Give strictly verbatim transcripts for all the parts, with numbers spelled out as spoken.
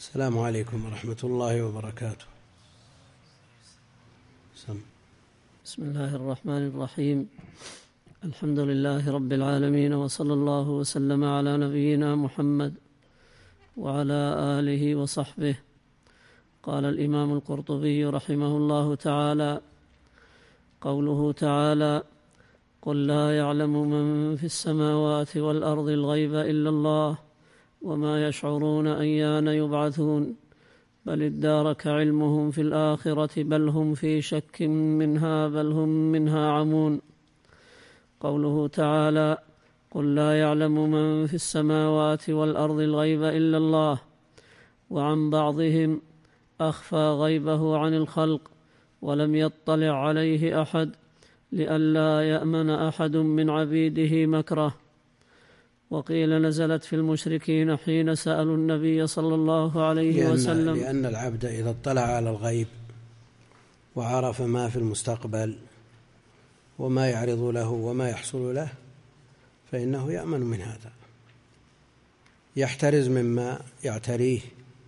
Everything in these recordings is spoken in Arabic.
السلام عليكم ورحمة الله وبركاته. سم. بسم الله الرحمن الرحيم. الحمد لله رب العالمين، وصلى الله وسلم على نبينا محمد وعلى آله وصحبه. قال الإمام القرطبي رحمه الله تعالى: قوله تعالى: قل لا يعلم من في السماوات والأرض الغيب إلا الله وما يشعرون أيان يبعثون بل ادارك علمهم في الآخرة بل هم في شك منها بل هم منها عمون. قوله تعالى: قل لا يعلم من في السماوات والأرض الغيب إلا الله، وعن بعضهم: أخفى غيبه عن الخلق ولم يطلع عليه أحد لئلا يأمن أحد من عبيده مكره. وقيل نزلت في المشركين حين سألوا النبي صلى الله عليه لأن وسلم لأن العبد إذا اطلع على الغيب وعرف ما في المستقبل وما يعرض له وما يحصل له فإنه يأمن من هذا، يحترز مما يعتريه.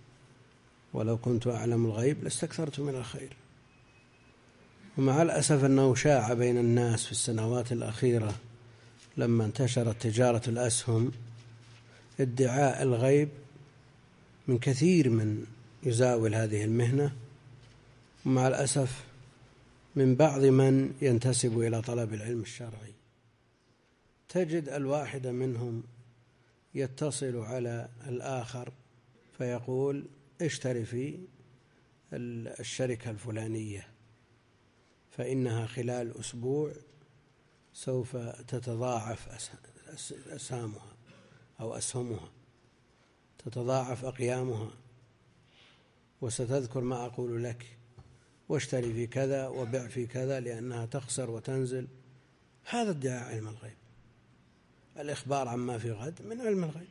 ولو كنت أعلم الغيب لاستكثرت من الخير. ومع الأسف أنه شاع بين الناس في السنوات الأخيرة لما انتشرت تجارة الأسهم ادعاء الغيب من كثير من يزاول هذه المهنة، ومع الأسف من بعض من ينتسب إلى طلب العلم الشرعي. تجد الواحد منهم يتصل على الآخر فيقول: اشتري في الشركة الفلانية فإنها خلال أسبوع سوف تتضاعف أسهامها أو أسهمها، تتضاعف أقيامها، وستذكر ما أقول لك، واشتري في كذا وبع في كذا لأنها تخسر وتنزل. هذا ادعاء علم الغيب. الإخبار عما في غد من علم الغيب،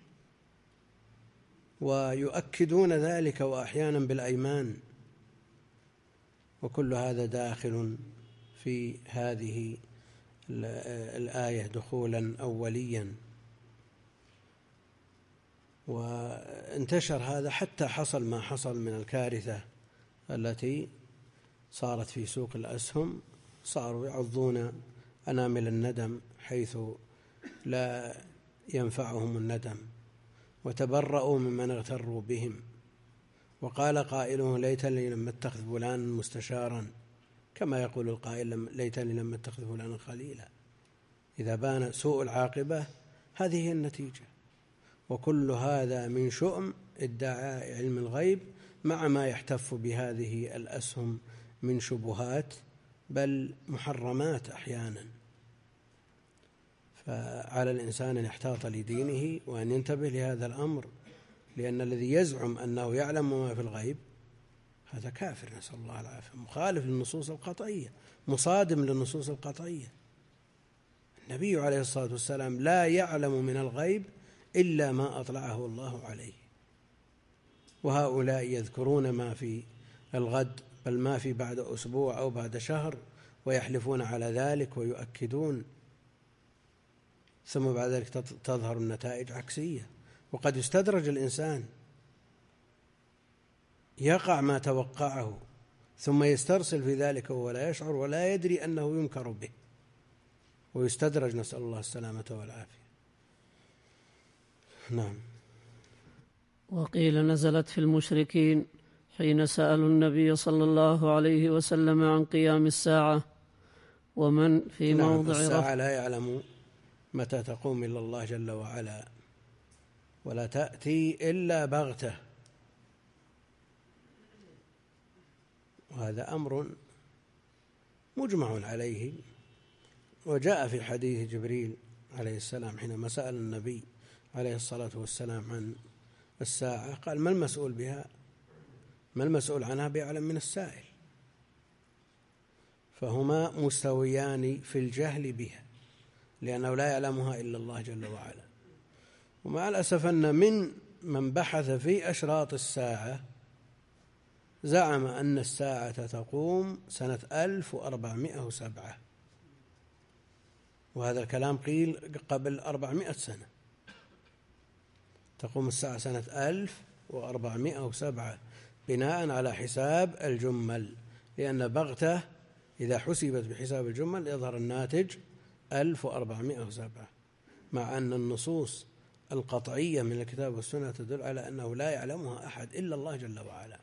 ويؤكدون ذلك وأحيانا بالأيمان، وكل هذا داخل في هذه الآية دخولا أوليا. وانتشر هذا حتى حصل ما حصل من الكارثة التي صارت في سوق الأسهم، صاروا يعضون أنامل الندم حيث لا ينفعهم الندم، وتبرؤوا ممن اغتروا بهم. وقال قائلهم: ليتني لم اتخذ فلانا مستشارا، كما يقول القائل: ليتني لم اتخذ فلانا خليلا. إذا بان سوء العاقبة هذه هي النتيجة. وكل هذا من شؤم ادعاء علم الغيب مع ما يحتف بهذه الأسهم من شبهات بل محرمات أحيانا. فعلى الإنسان أن يحتاط لدينه وأن ينتبه لهذا الأمر، لأن الذي يزعم أنه يعلم ما في الغيب هذا كافر، نسأل الله العافية، مخالف للنصوص القطعية، مصادم للنصوص القطعية. النبي عليه الصلاة والسلام لا يعلم من الغيب إلا ما أطلعه الله عليه، وهؤلاء يذكرون ما في الغد بل ما في بعد أسبوع أو بعد شهر، ويحلفون على ذلك ويؤكدون، ثم بعد ذلك تظهر النتائج عكسية. وقد يستدرج الإنسان، يقع ما توقعه ثم يسترسل في ذلك ولا يشعر ولا يدري أنه ينكر به، ويستدرج، نسأل الله السلامة والعافية. نعم. وقيل نزلت في المشركين حين سألوا النبي صلى الله عليه وسلم عن قيام الساعة ومن في نعم. موضع الساعة لا يعلم متى تقوم إلا الله جل وعلا، ولا تأتي إلا بغتة، وهذا أمر مجمع عليه. وجاء في حديث جبريل عليه السلام حينما سأل النبي عليه الصلاة والسلام عن الساعة قال: ما المسؤول بها ما المسؤول عنها بأعلم من السائل. فهما مستويان في الجهل بها، لأنه لا يعلمها إلا الله جل وعلا. ومع الأسف أن من من بحث في أشراط الساعة زعم أن الساعة تقوم سنة ألف وأربعمائة وسبعة، وهذا الكلام قيل قبل أربعمائة سنة. تقوم الساعة سنة ألف وأربعمائة وسبعة بناء على حساب الجمل، لأن بغتة إذا حسبت بحساب الجمل يظهر الناتج ألف وأربعمائة وسبعة، مع أن النصوص القطعية من الكتاب والسنة تدل على أنه لا يعلمها أحد إلا الله جل وعلا.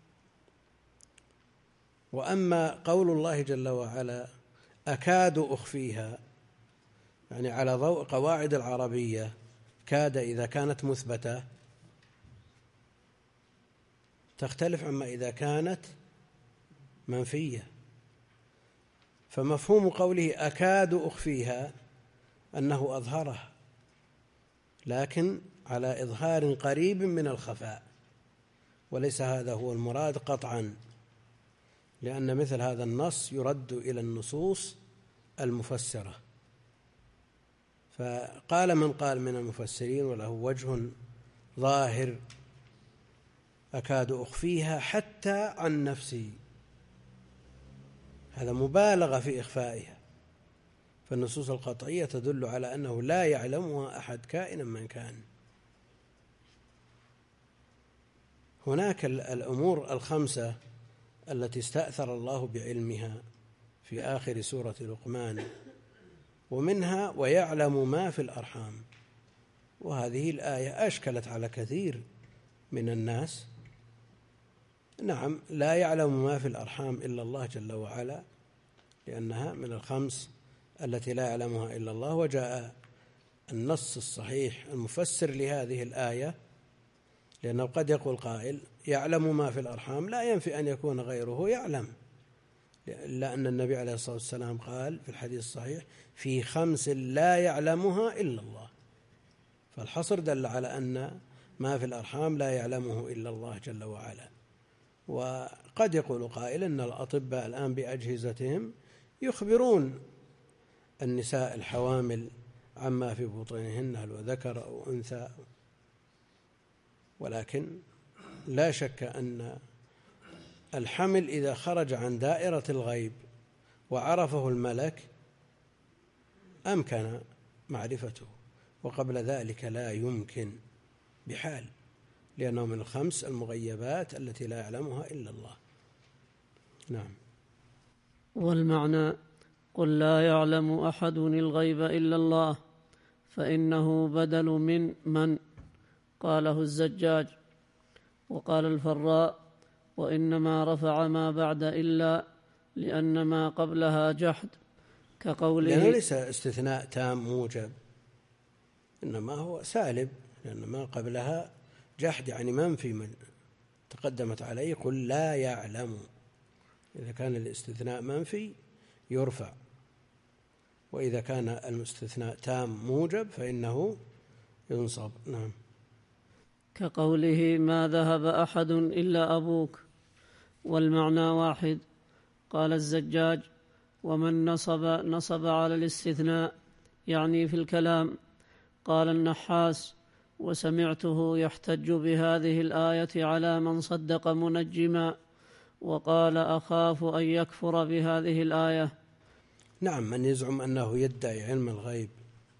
وأما قول الله جل وعلا أكاد أخفيها، يعني على ضوء قواعد العربية، كاد إذا كانت مثبتة تختلف عما إذا كانت منفية، فمفهوم قوله أكاد أخفيها أنه أظهره، لكن على إظهار قريب من الخفاء، وليس هذا هو المراد قطعا، لأن مثل هذا النص يرد إلى النصوص المفسرة. فقال من قال من المفسرين وله وجه ظاهر أكاد أخفيها حتى عن نفسي، هذا مبالغة في إخفائها، فالنصوص القطعية تدل على أنه لا يعلمها أحد كائنا من كان. هناك الأمور الخمسة التي استأثر الله بعلمها في آخر سورة لقمان، ومنها ويعلم ما في الأرحام، وهذه الآية أشكلت على كثير من الناس. نعم، لا يعلم ما في الأرحام إلا الله جل وعلا، لأنها من الخمس التي لا يعلمها إلا الله، وجاء النص الصحيح المفسر لهذه الآية، لأنه قد يقول قائل يعلم ما في الأرحام لا ينفي أن يكون غيره يعلم، إلا أن النبي عليه الصلاة والسلام قال في الحديث الصحيح في خمس لا يعلمها إلا الله، فالحصر دل على أن ما في الأرحام لا يعلمه إلا الله جل وعلا. وقد يقول قائل أن الأطباء الآن بأجهزتهم يخبرون النساء الحوامل عما في بطونهن هل وذكر أو أنثى، ولكن لا شك أن الحمل إذا خرج عن دائرة الغيب وعرفه الملك أمكن معرفته، وقبل ذلك لا يمكن بحال، لأنه من الخمس المغيبات التي لا يعلمها إلا الله. نعم. والمعنى قل لا يعلم أحد الغيب إلا الله، فإنه بدل من من قاله الزجاج. وقال الفراء وإنما رفع ما بعد إلا لأن ما قبلها جحد، كقوله لأنه ليس استثناء تام موجب، إنما هو سالب، لأن ما قبلها جحد يعني منفي من تقدمت عليه قل لا يعلم. إذا كان الاستثناء منفي يرفع، وإذا كان الاستثناء تام موجب فإنه ينصب. نعم. كقوله ما ذهب أحد إلا أبوك، والمعنى واحد. قال الزجاج ومن نصب نصب على الاستثناء يعني في الكلام. قال النحاس وسمعته يحتج بهذه الآية على من صدق منجما، وقال أخاف أن يكفر بهذه الآية. نعم، من يزعم أنه يدعي علم الغيب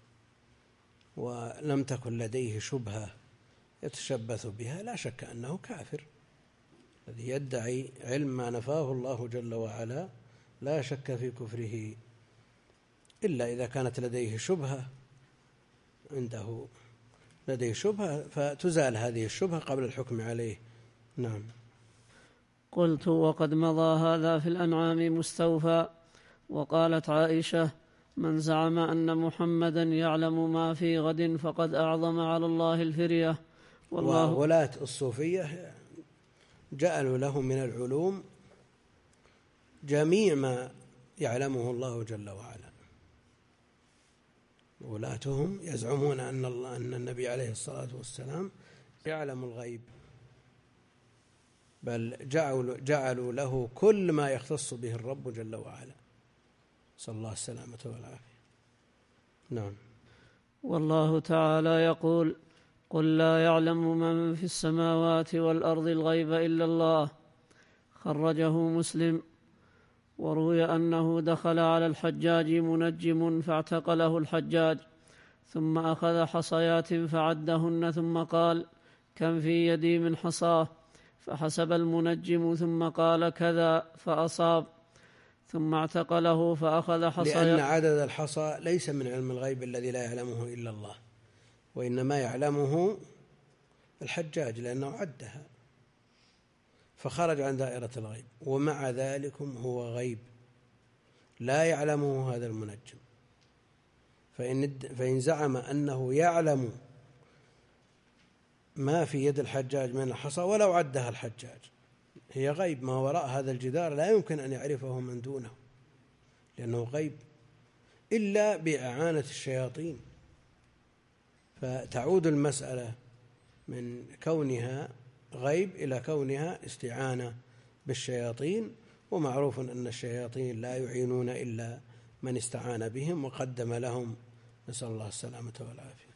ولم تكن لديه شبهة يتشبث بها لا شك أنه كافر. الذي يدعي علم ما نفاه الله جل وعلا لا شك في كفره، إلا إذا كانت لديه شبهة، عنده لديه شبهة فتزال هذه الشبهة قبل الحكم عليه. نعم. قلت وقد مضى هذا في الأنعام مستوفى. وقالت عائشة من زعم أن محمدا يعلم ما في غد فقد أعظم على الله الفرية. والله وولاة الصوفية جعلوا له من العلوم جميع ما يعلمه الله جل وعلا. ولاتهم يزعمون أن الله أن النبي عليه الصلاة والسلام يعلم الغيب، بل جعلوا, جعلوا له كل ما يختص به الرب جل وعلا، صلى الله السلامة والعافية. نعم. والله تعالى يقول قل لا يعلم من في السماوات والأرض الغيب إلا الله. خرجه مسلم. وروي أنه دخل على الحجاج منجم فاعتقله الحجاج، ثم أخذ حصيات فعدهن ثم قال كم في يدي من حصاه، فحسب المنجم ثم قال كذا فأصاب، ثم اعتقله فأخذ حصى. لأن عدد الحصى ليس من علم الغيب الذي لا يعلمه إلا الله، وإنما يعلمه الحجاج لأنه عدها فخرج عن دائرة الغيب، ومع ذلك هو غيب لا يعلمه هذا المنجم. فإن, فإن زعم أنه يعلم ما في يد الحجاج من الحصى ولو عدها الحجاج، هي غيب، ما وراء هذا الجدار لا يمكن أن يعرفه من دونه لأنه غيب إلا بإعانة الشياطين. فتعود المسألة من كونها غيب إلى كونها استعانة بالشياطين، ومعروف أن الشياطين لا يعينون إلا من استعان بهم وقدم لهم، نسأل الله السلامة والعافية،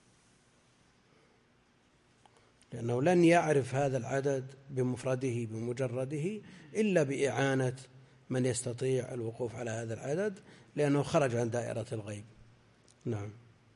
لأنه لن يعرف هذا العدد بمفرده بمجرده إلا بإعانة من يستطيع الوقوف على هذا العدد، لأنه خرج عن دائرة الغيب. نعم.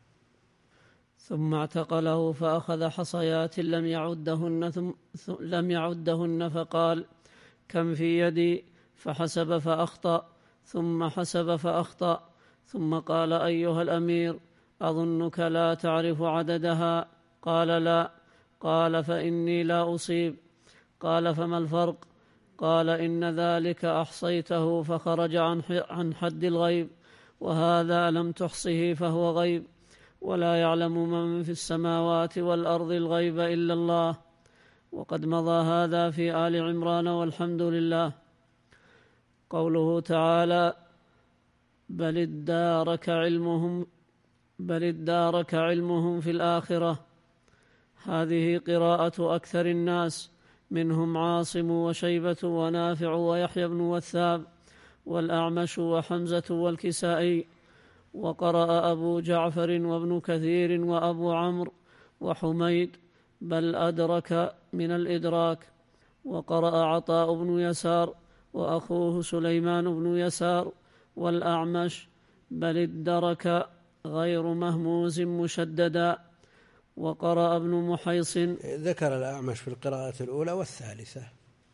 ثم اعتقله فأخذ حصيات لم يعدهن, ثم لم يعدهن فقال كم في يدي، فحسب فأخطأ، ثم حسب فأخطأ، ثم قال أيها الأمير أظنك لا تعرف عددها. قال لا. قال فإني لا أصيب. قال فما الفرق؟ قال إن ذلك أحصيته فخرج عن حد الغيب، وهذا لم تحصه فهو غيب، ولا يعلم من في السماوات والأرض الغيب إلا الله. وقد مضى هذا في آل عمران والحمد لله. قوله تعالى بل ادارك علمهم بل ادارك علمهم في الآخرة، هذه قراءة أكثر الناس، منهم عاصم وشيبة ونافع ويحيى بن وثاب والأعمش وحمزة والكسائي. وقرأ أبو جعفر وابن كثير وأبو عمرو وحميد بل أدرك من الإدراك. وقرأ عطاء بن يسار وأخوه سليمان بن يسار والأعمش بل ادرك غير مهموز مشددا. وقرأ ابن محيص. ذكر الأعمش في القراءة الأولى والثالثة،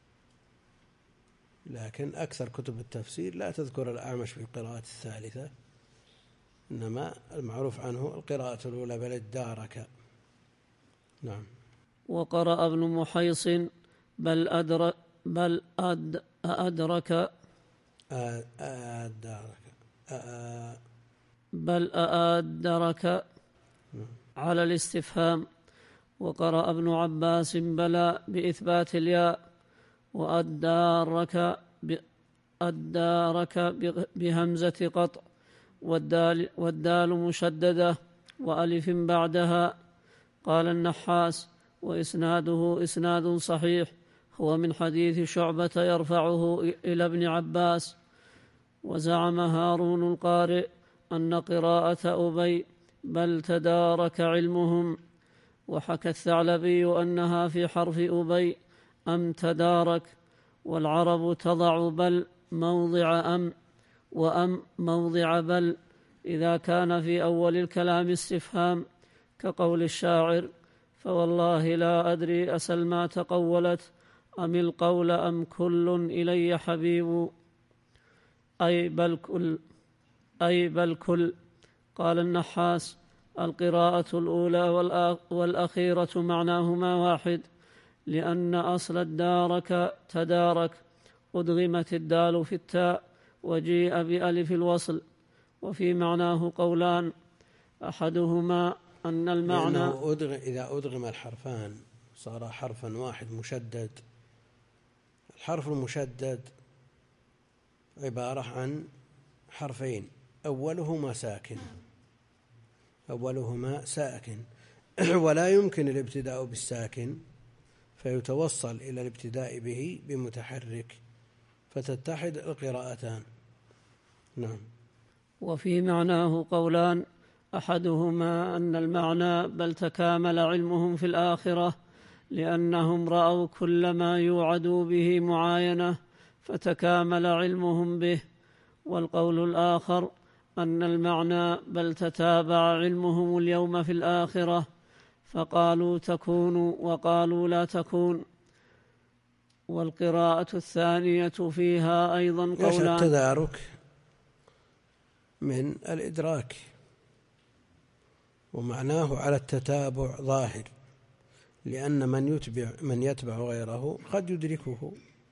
لكن أكثر كتب التفسير لا تذكر الأعمش في القراءة الثالثة، إنما المعروف عنه القراءة الأولى بل ادارك. نعم. وقرأ ابن محيص بل أدرك بل أد أدرك أدرك بل أدرك على الاستفهام. وقرأ ابن عباس بلى بإثبات الياء، وأدارك أدارك بهمزة قطع، والدال, والدال مشددة وألف بعدها. قال النحاس وإسناده إسناد صحيح، هو من حديث شعبة يرفعه إلى ابن عباس. وزعم هارون القارئ أن قراءة أبي بل تدارك علمهم، وحكى الثعلبي أنها في حرف أبي أم تدارك، والعرب تضع بل موضع أم وأم موضع بل إذا كان في أول الكلام استفهام، كقول الشاعر فوالله لا أدري أسلمى تقولت أم القول أم كل إلي حبيب، أي بل كل أي بل كل. قال النحاس القراءة الأولى والأخيرة معناهما واحد، لأن أصل الدارك تدارك أدغمت الدال في التاء وجيء بألف الوصل. وفي معناه قولان، أحدهما أن المعنى أدغم إذا أدغم الحرفان صار حرفا واحد مشدد. الحرف المشدد عبارة عن حرفين أولهما ساكن أولهما ساكن ولا يمكن الابتداء بالساكن، فيتوصل إلى الابتداء به بمتحرك فتتحد القراءتان. نعم. وفي معناه قولان، أحدهما أن المعنى بل تكامل علمهم في الآخرة، لأنهم رأوا كل ما يوعدوا به معاينة فتكامل علمهم به. والقول الآخر أن المعنى بل تتابع علمهم اليوم في الآخرة فقالوا تكون وقالوا لا تكون. والقراءة الثانية فيها أيضا قولان. التدارك من الإدراك، ومعناه على التتابع ظاهر، لأن من يتبع من يتبع غيره قد يدركه.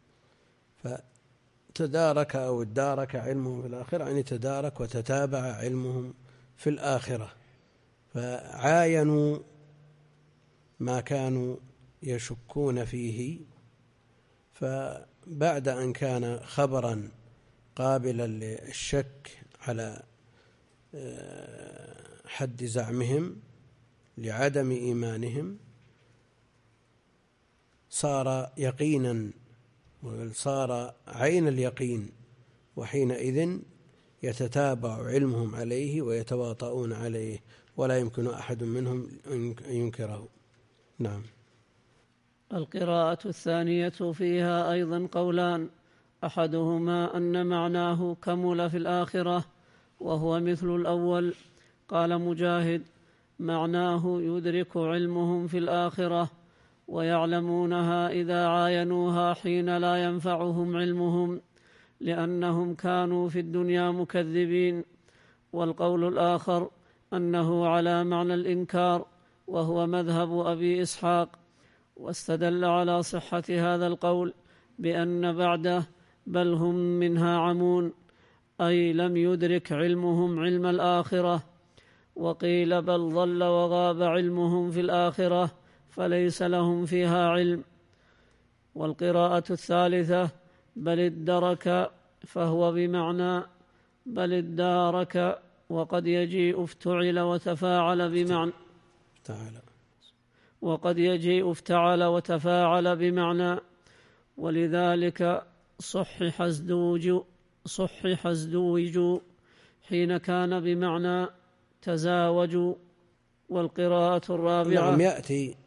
فتدارك أو ادارك علمهم في الآخرة، يعني تدارك وتتابع علمهم في الآخرة، فعاينوا ما كانوا يشكون فيه. فبعد أن كان خبرا قابلا للشك على حد زعمهم لعدم إيمانهم، صار يقينا، وصار عين اليقين، وحينئذ يتتابع علمهم عليه ويتواطؤون عليه، ولا يمكن أحد منهم أن ينكره. نعم. القراءة الثانية فيها أيضا قولان، أحدهما أن معناه كمل في الآخرة، وهو مثل الأول. قال مجاهد: معناه يدرك علمهم في الآخرة ويعلمونها إذا عاينوها حين لا ينفعهم علمهم، لأنهم كانوا في الدنيا مكذبين. والقول الآخر أنه على معنى الإنكار، وهو مذهب أبي إسحاق، واستدل على صحة هذا القول بأن بعده بل هم منها عمون، أي لم يدرك علمهم علم الآخرة. وقيل بل ضل وغاب علمهم في الآخرة فليس لهم فيها علم. والقراءة الثالثة بل ادرك، فهو بمعنى بل ادارك، وقد يجيء افتعل وتفاعل بمعنى وقد يجيء افتعل وتفاعل بمعنى ولذلك صحح ازدوج صحح ازدوج حين كان بمعنى تزاوجوا. والقراءة الرابعة. نعم. يأتي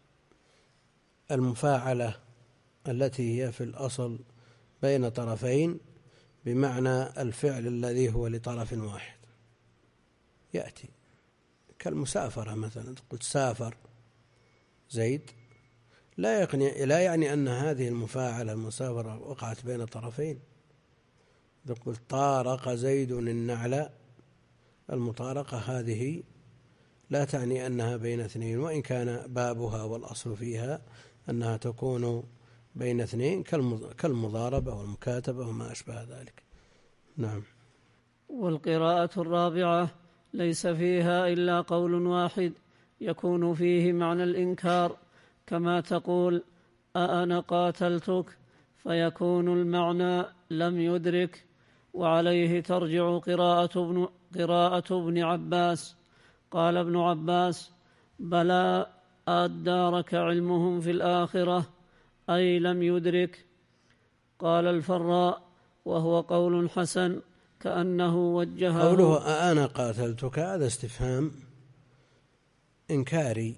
المفاعلة التي هي في الأصل بين طرفين بمعنى الفعل الذي هو لطرف واحد، يأتي كالمسافرة مثلا، قلت سافر زيد، لا يعني لا يعني أن هذه المفاعلة المسافرة وقعت بين طرفين. إذا قلت طارق زيد النعل، المطارقة هذه لا تعني أنها بين اثنين، وإن كان بابها والأصل فيها أنها تكون بين اثنين كالمضاربة والمكاتبة وما أشبه ذلك. نعم. والقراءة الرابعة ليس فيها إلا قول واحد يكون فيه معنى الإنكار، كما تقول أأنا قاتلتك، فيكون المعنى لم يدرك. وعليه ترجع قراءة ابن, قراءة ابن عباس. قال ابن عباس: بلى أدارك علمهم في الآخرة، أي لم يدرك. قال الفراء: وهو قول حسن، كأنه وجهه. قوله أأنا قاتلتك هذا استفهام إنكاري،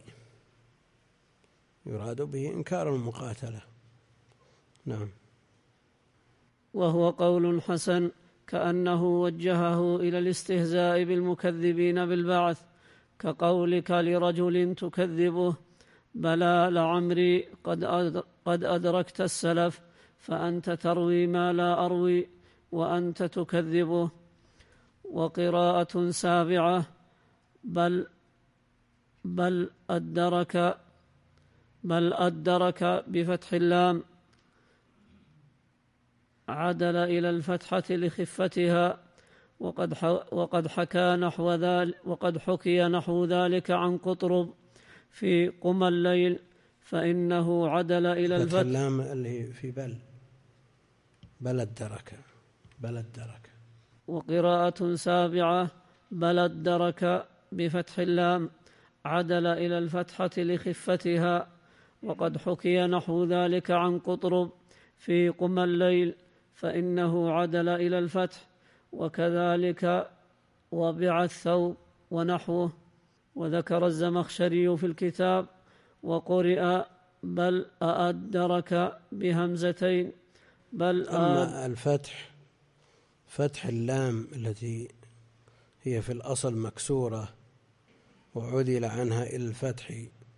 يراد به إنكار المقاتلة. نعم. وهو قول حسن، كأنه وجهه إلى الاستهزاء بالمكذبين بالبعث، كقولك لرجل تكذبه: بلى لعمري قد أدركت السلف، فأنت تروي ما لا أروي وأنت تكذبه. وقراءة سابعة بل بل أدرك بل أدرك بفتح اللام، عدل إلى الفتحة لخفتها. وقد وقد حكى نحو ذلك وقد حكي نحو ذلك عن قطرب في قم الليل، فإنه عدل إلى الفتح. اللام اللي في بل بل أدرك بل أدرك. وقراءة سابعة بل أدرك بفتح اللام، عدل إلى الفتحة لخفتها. وقد حكي نحو ذلك عن قطرب في قم الليل، فإنه عدل إلى الفتح. وكذلك وبع الثوب ونحوه. وذكر الزمخشري في الكتاب: وقرئ بل أأدرك بهمزتين. بل أما الفتح، فتح اللام التي هي في الأصل مكسورة وعدل عنها إلى الفتح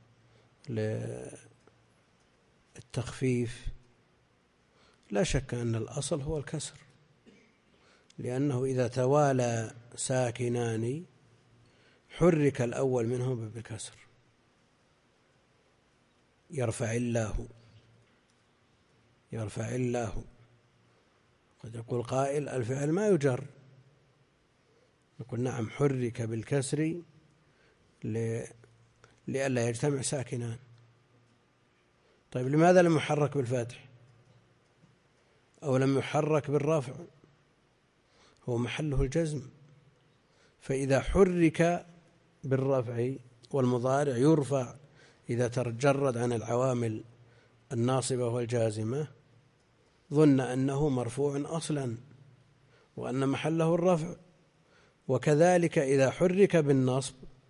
للتخفيف لا شك أن الأصل هو الكسر، لأنه إذا توالى ساكنان حرك الأول منهما بالكسر، يرفع الله يرفع الله. قد يقول قائل الفعل ما يجر، نقول نعم حرك بالكسر لئلا يجتمع ساكنان. طيب لماذا لم يحرك بالفتح أو لم يحرك بالرفع؟ هو محله الجزم، فإذا حرك بالرفع والمضارع يرفع إذا تجرد عن العوامل الناصبة والجازمة ظن أنه مرفوع أصلا وأن محله الرفع، وكذلك إذا حرك بالنصب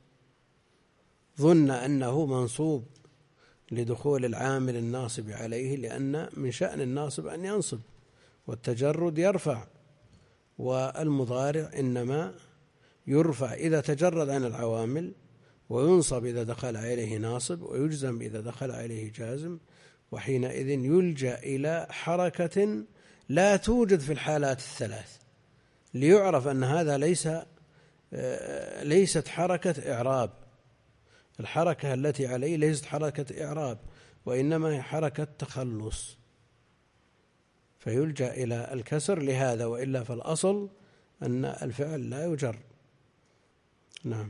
ظن أنه منصوب لدخول العامل الناصب عليه، لأن من شأن الناصب أن ينصب والتجرد يرفع، والمضارع إنما يرفع إذا تجرد عن العوامل وينصب إذا دخل عليه ناصب ويجزم إذا دخل عليه جازم، وحينئذ يلجأ إلى حركة لا توجد في الحالات الثلاث ليعرف أن هذا ليس ليست حركة إعراب. الحركة التي عليه ليست حركة إعراب وإنما هي حركة تخلص، فيلجأ إلى الكسر لهذا، وإلا فالأصل أن الفعل لا يجر. نعم.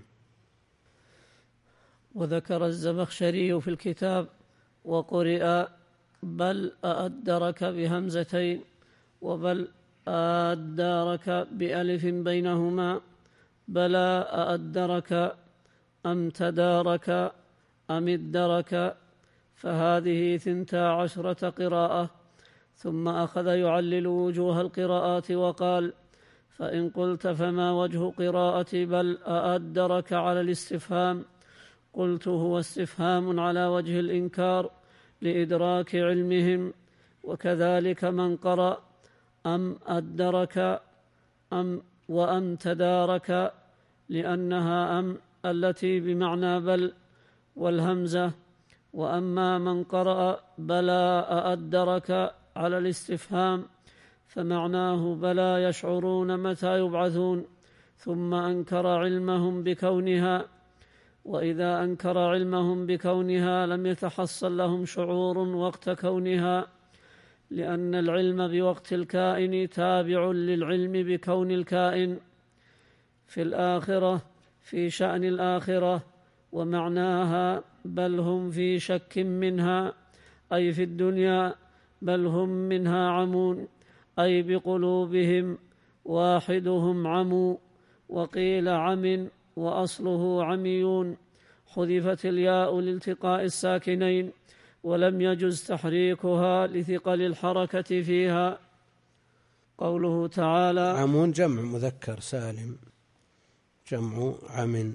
وذكر الزمخشري في الكتاب وقرئ بل أأدرك بهمزتين وبل أأدرك بألف بينهما، بلى أأدرك أم تدارك أم ادرك، فهذه ثنتا عشرة قراءة. ثم أخذ يعلل وجوه القراءات وقال: فإن قلت فما وجه قراءة بل أأدرك على الاستفهام؟ قلت هو استفهام على وجه الإنكار لإدراك علمهم، وكذلك من قرأ أم أدرك أم وأم تدارك لأنها أم التي بمعنى بل والهمزة. وأما من قرأ بلى أأدرك على الاستفهام فمعناه بلى يشعرون متى يبعثون، ثم أنكر علمهم بكونها، وإذا أنكر علمهم بكونها لم يتحصل لهم شعور وقت كونها، لأن العلم بوقت الكائن تابع للعلم بكون الكائن في الآخرة في شأن الآخرة. ومعناها بل هم في شك منها أي في الدنيا، بل هم منها عمون أي بقلوبهم واحدهم عمو. وقيل عم وأصله عميون، حذفت الياء لالتقاء الساكنين ولم يجز تحريكها لثقل الحركة فيها. قوله تعالى: عمون جمع مذكر سالم، جمع عم،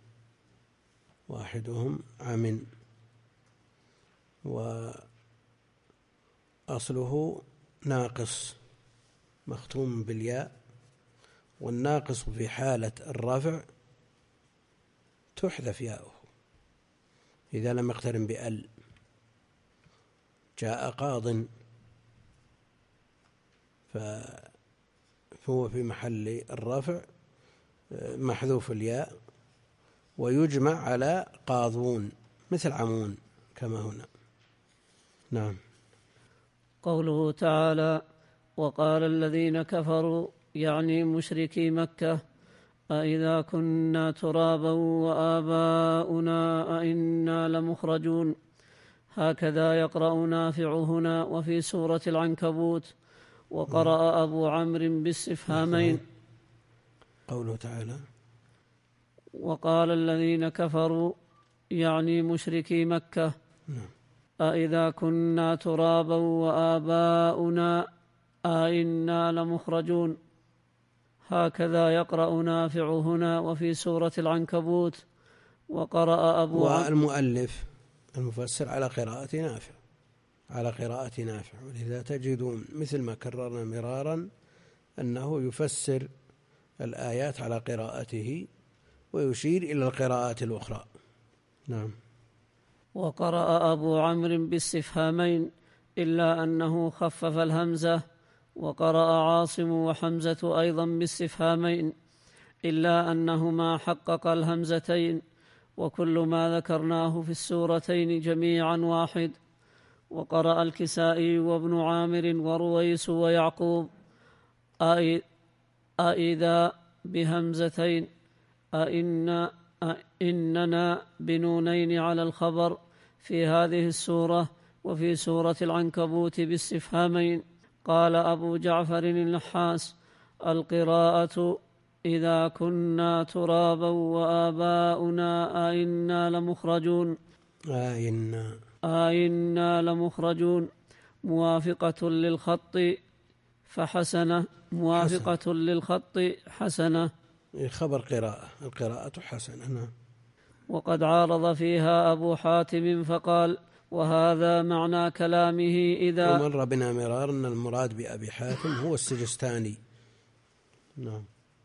واحدهم عم، وأصله ناقص مختوم بالياء، والناقص في حالة الرفع تحذف ياؤه إذا لم يقترن بأل. جاء قاض فهو في محل الرفع محذوف الياء، ويجمع على قاضون مثل عمون كما هنا. نعم. قوله تعالى: وقال الذين كفروا يعني مشركي مكة: أإذا كنا ترابا وآباؤنا أئنا لمخرجون. هكذا يقرأ نافع هنا وفي سورة العنكبوت. وقرأ أبو عمرو باستفهامين. قوله تعالى: وقال الذين كفروا يعني مشركي مكة: أإذا كنا ترابا وآباؤنا أئنا لمخرجون. هكذا يقرأ نافع هنا وفي سورة العنكبوت. وقرأ أبو عمرو. والمؤلف المفسر على قراءة نافع على قراءة نافع ولذا تجدون مثل ما كررنا مرارا أنه يفسر الآيات على قراءته ويشير إلى القراءات الأخرى. نعم. وقرأ أبو عمرو باستفهامين إلا أنه خفف الهمزة، وقرأ عاصم وحمزة أيضا باستفهامين إلا أنهما حقق الهمزتين، وكل ما ذكرناه في السورتين جميعا واحد. وقرأ الكسائي وابن عامر ورويس ويعقوب أئذا بهمزتين، أئن أئننا بنونين على الخبر في هذه السورة، وفي سورة العنكبوت باستفهامين. قال أبو جعفر النحاس: القراءة إذا كنا ترابا وآباؤنا أئنا لمخرجون أئنا أئنا لمخرجون موافقة للخط فحسنة موافقة حسن. للخط حسنة، خبر قراءة، القراءة حسنة. نعم. وقد عارض فيها أبو حاتم فقال: وهذا معنى كلامه إذا ومر بنا مرارا أن المراد بأبي حاتم هو السجستاني. نعم.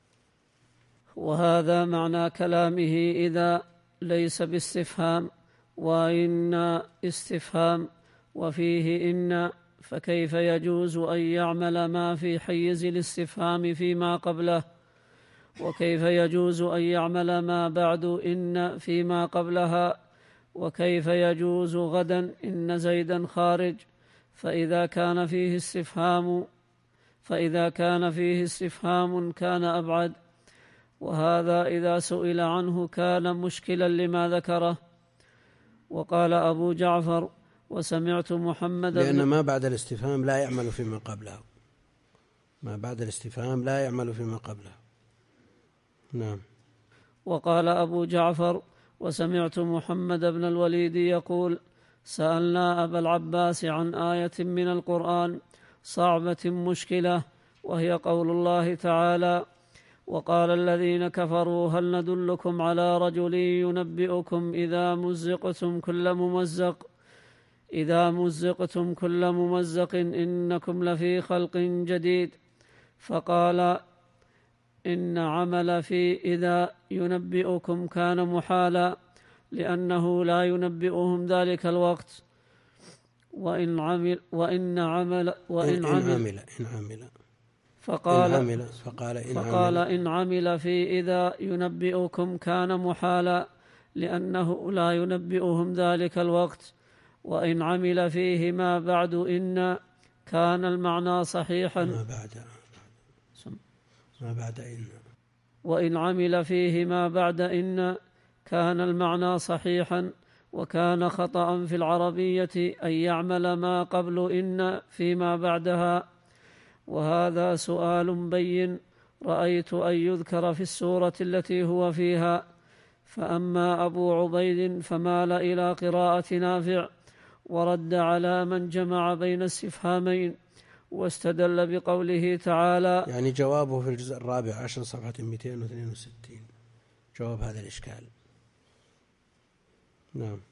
وهذا معنى كلامه إذا ليس باستفهام، وإن استفهام، وفيه إن، فكيف يجوز أن يعمل ما في حيز الاستفهام فيما قبله؟ وكيف يجوز أن يعمل ما بعد إن فيما قبلها؟ وكيف يجوز غدا إن زيدا خارج؟ فإذا كان فيه استفهام فإذا كان فيه استفهام كان أبعد، وهذا إذا سئل عنه كان مشكلا لما ذكره. وقال أبو جعفر: وسمعت محمد لأن ما بعد الاستفهام لا يعمل فيما قبله، ما بعد الاستفهام لا يعمل فيما قبله. نعم. وقال أبو جعفر: وسمعت محمد بن الوليد يقول: سألنا أبا العباس عن آية من القرآن صعبة مشكلة، وهي قول الله تعالى: وقال الذين كفروا هل ندلكم على رجل ينبئكم إذا مزقتم كل ممزق إذا مزقتم كل ممزق إنكم لفي خلق جديد. فقال: إن عمل في إذا ينبئكم كان محالا، لأنه لا ينبئهم ذلك الوقت. وإن عمل وإن عمل وإن عمل, عمل إن عمل فقال إن عمل فقال إن فقال عمل إن عمل في إذا ينبئكم كان محالا، لأنه لا ينبئهم ذلك الوقت. وإن عمل فيه ما بعد إن كان المعنى صحيحا ما بعد ما بعد إن وإن عمل فيه ما بعد إن كان المعنى صحيحا، وكان خطأ في العربية أن يعمل ما قبل إن فيما بعدها. وهذا سؤال بين رأيت أن يذكر في السورة التي هو فيها. فأما أبو عبيد فمال إلى قراءة نافع، ورد على من جمع بين استفهامين، واستدل بقوله تعالى، يعني جوابه في الجزء الرابع عشر صفحة مئتين واثنين وستين، جواب هذا الإشكال. نعم.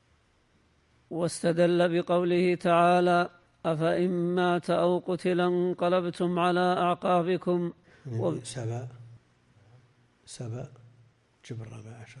واستدل بقوله تعالى: أفإن مات أو قتل انقلبتم على أعقابكم. يعني و... سبا سبا جبر الرابع عشر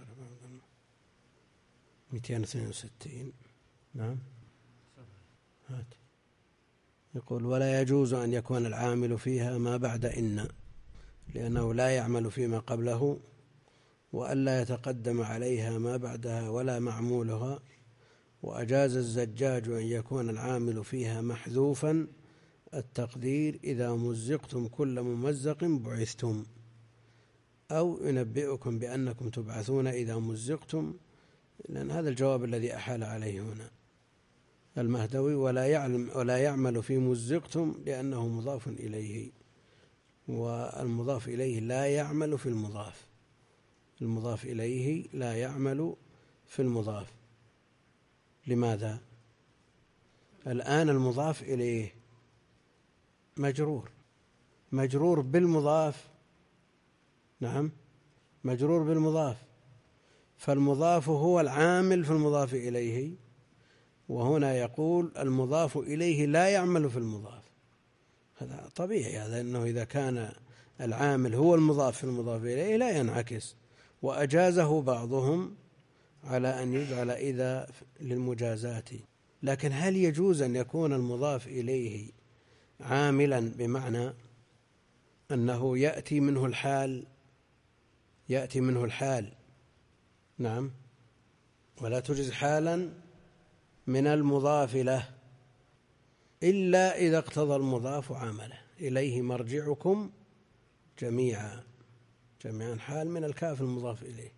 مئتين واثنين وستين. نعم. هات. يقول: ولا يجوز أن يكون العامل فيها ما بعد إن، لأنه لا يعمل فيما قبله، وألا يتقدم عليها ما بعدها ولا معمولها. وأجاز الزجاج أن يكون العامل فيها محذوفا التقدير: إذا مزقتم كل ممزق بعثتم، أو ينبئكم بأنكم تبعثون إذا مزقتم، لأن هذا الجواب الذي أحال عليه هنا المهدوي. ولا يعلم ولا يعمل في مزقتم لأنه مضاف إليه، والمضاف إليه لا يعمل في المضاف، المضاف إليه لا يعمل في المضاف. لماذا؟ الآن المضاف إليه مجرور مجرور بالمضاف. نعم، مجرور بالمضاف، فالمضاف هو العامل في المضاف إليه، وهنا يقول المضاف إليه لا يعمل في المضاف. هذا طبيعي، هذا أنه إذا كان العامل هو المضاف في المضاف إليه لا ينعكس. وأجازه بعضهم على أن يجعل إذا للمجازات. لكن هل يجوز أن يكون المضاف إليه عاملا بمعنى أنه يأتي منه الحال يأتي منه الحال نعم، ولا تجز حالا من المضاف له إلا إذا اقتضى المضاف عامله. إليه مرجعكم جميعا، جميعا حال من الكاف المضاف إليه،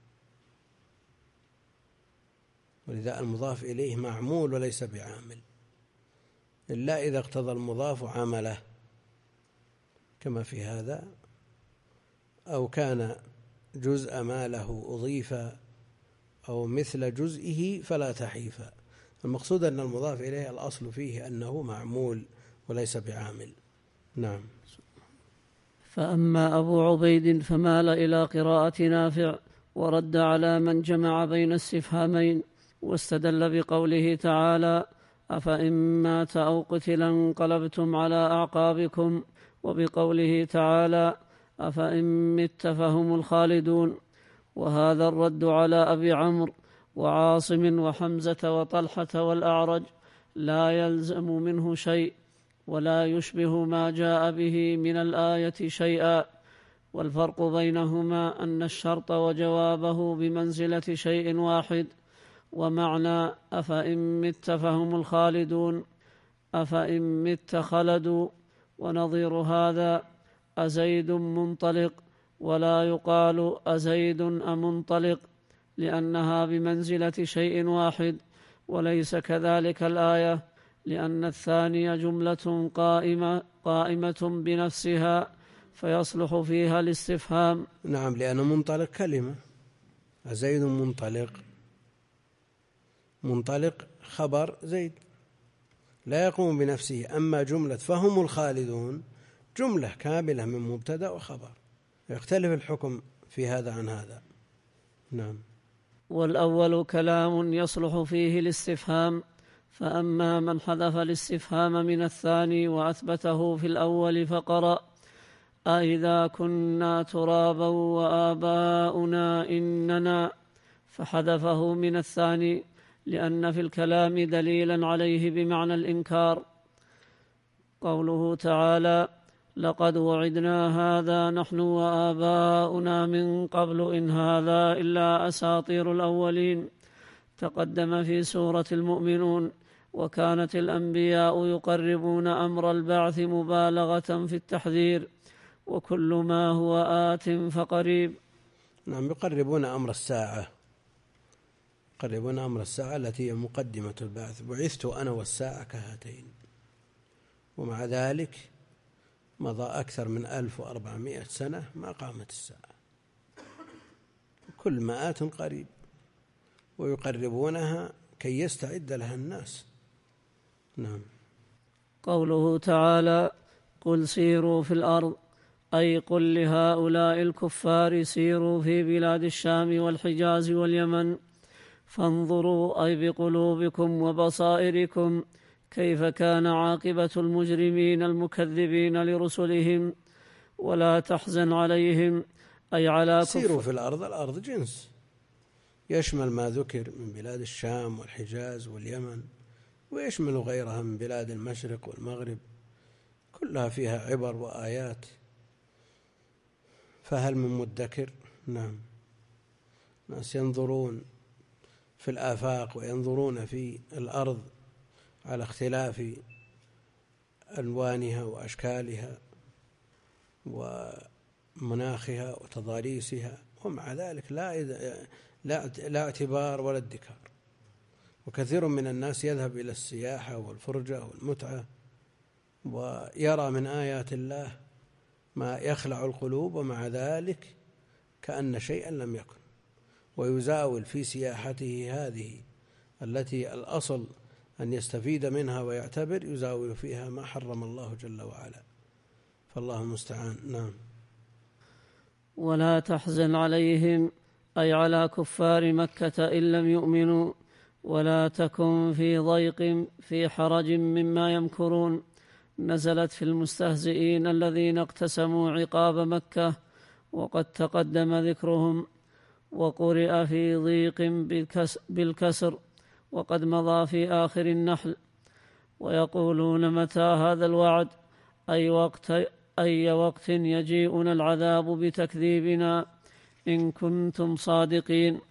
ولذا المضاف إليه معمول وليس بعامل، إلا إذا اقتضى المضاف عمله كما في هذا، أو كان جزء ما له أضيف أو مثل جزئه فلا تحيف. المقصود أن المضاف إليه الأصل فيه أنه معمول وليس بعامل. نعم. فأما أبو عبيد فمال إلى قراءة نافع ورد على من جمع بين الاستفهامين، واستدل بقوله تعالى: أفإن مات أو قتل انقلبتم على أعقابكم، وبقوله تعالى: أفإن مت فهم الخالدون. وهذا الرد على أبي عمرو وعاصم وحمزة وطلحة والأعرج لا يلزم منه شيء، ولا يشبه ما جاء به من الآية شيئا، والفرق بينهما أن الشرط وجوابه بمنزلة شيء واحد. ومعنى أفإن مت فهم الخالدون أفإن مت خلدوا، ونظير هذا أزيد منطلق، ولا يقال أزيد أمنطلق، لأنها بمنزلة شيء واحد. وليس كذلك الآية، لأن الثانية جملة قائمة, قائمة بنفسها فيصلح فيها الاستفهام. نعم، لأن منطلق كلمة، زيد منطلق، منطلق خبر زيد لا يقوم بنفسه. أما جملة فهم الخالدون جملة كاملة من مبتدأ وخبر، يختلف الحكم في هذا عن هذا. نعم. والأول كلام يصلح فيه الاستفهام، فأما من حذف الاستفهام من الثاني وأثبته في الأول فقرأ: أإذا كنا ترابا وآباؤنا إننا، فحذفه من الثاني لأن في الكلام دليلا عليه بمعنى الإنكار. قوله تعالى: لقد وعدنا هذا نحن وآباؤنا من قبل إن هذا إلا أساطير الأولين، تقدم في سورة المؤمنون. وكانت الأنبياء يقربون أمر البعث مبالغة في التحذير، وكل ما هو آت فقريب. نعم، يقربون أمر الساعة، يقربون أمر الساعة التي هي مقدمة البعث. بعثت أنا والساعة كهاتين، ومع ذلك مضى أكثر من ألف وأربعمائة سنة ما قامت الساعة. كل ما آت قريب، ويقربونها كي يستعد لها الناس. نعم. قوله تعالى: قل سيروا في الأرض، أي قل لهؤلاء الكفار سيروا في بلاد الشام والحجاز واليمن، فانظروا أي بقلوبكم وبصائركم كيف كان عاقبة المجرمين المكذبين لرسلهم، ولا تحزن عليهم أي على كفر. سيروا في الأرض، الأرض جنس يشمل ما ذكر من بلاد الشام والحجاز واليمن، ويشمل غيرها من بلاد المشرق والمغرب، كلها فيها عبر وآيات. فهل من مدكر؟ نعم. الناس ينظرون في الآفاق وينظرون في الأرض على اختلاف ألوانها وأشكالها ومناخها وتضاريسها، ومع ذلك لا لا اعتبار ولا ادكار. وكثير من الناس يذهب إلى السياحة والفرجة والمتعة، ويرى من آيات الله ما يخلع القلوب، ومع ذلك كأن شيئا لم يكن، ويزاول في سياحته هذه التي الأصل أن يستفيد منها ويعتبر، يزاول فيها ما حرم الله جل وعلا، فالله المستعان. نعم. ولا تحزن عليهم أي على كفار مكة إن لم يؤمنوا، ولا تكن في ضيق في حرج مما يمكرون، نزلت في المستهزئين الذين اقتسموا عقاب مكة، وقد تقدم ذكرهم. وقرئ في ضيق بالكسر، وقد مضى في آخر النحل. ويقولون متى هذا الوعد، أي وقت, أي وقت يجيئنا العذاب بتكذيبنا إن كنتم صادقين.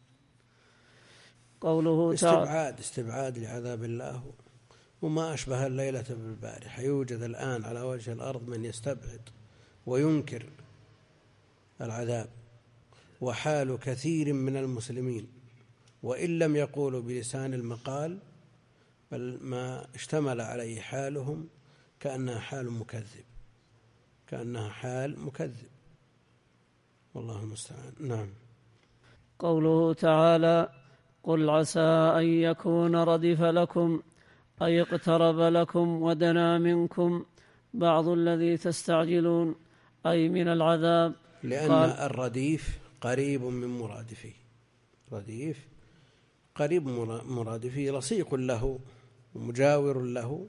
قوله تعالى استبعاد استبعاد لعذاب الله، وما أشبه الليلة بالبارحة. يوجد الآن على وجه الأرض من يستبعد وينكر العذاب، وحال كثير من المسلمين وإن لم يقولوا بلسان المقال بل ما اشتمل عليه حالهم كأنها حال مكذب كأنها حال مكذب والله المستعان. نعم. قوله تعالى قل عسى أن يكون ردف لكم، أي اقترب لكم ودنا منكم بعض الذي تستعجلون، أي من العذاب. لأن الرديف قريب من مرادفه، رديف قريب مرادفه، لصيق له ومجاور له،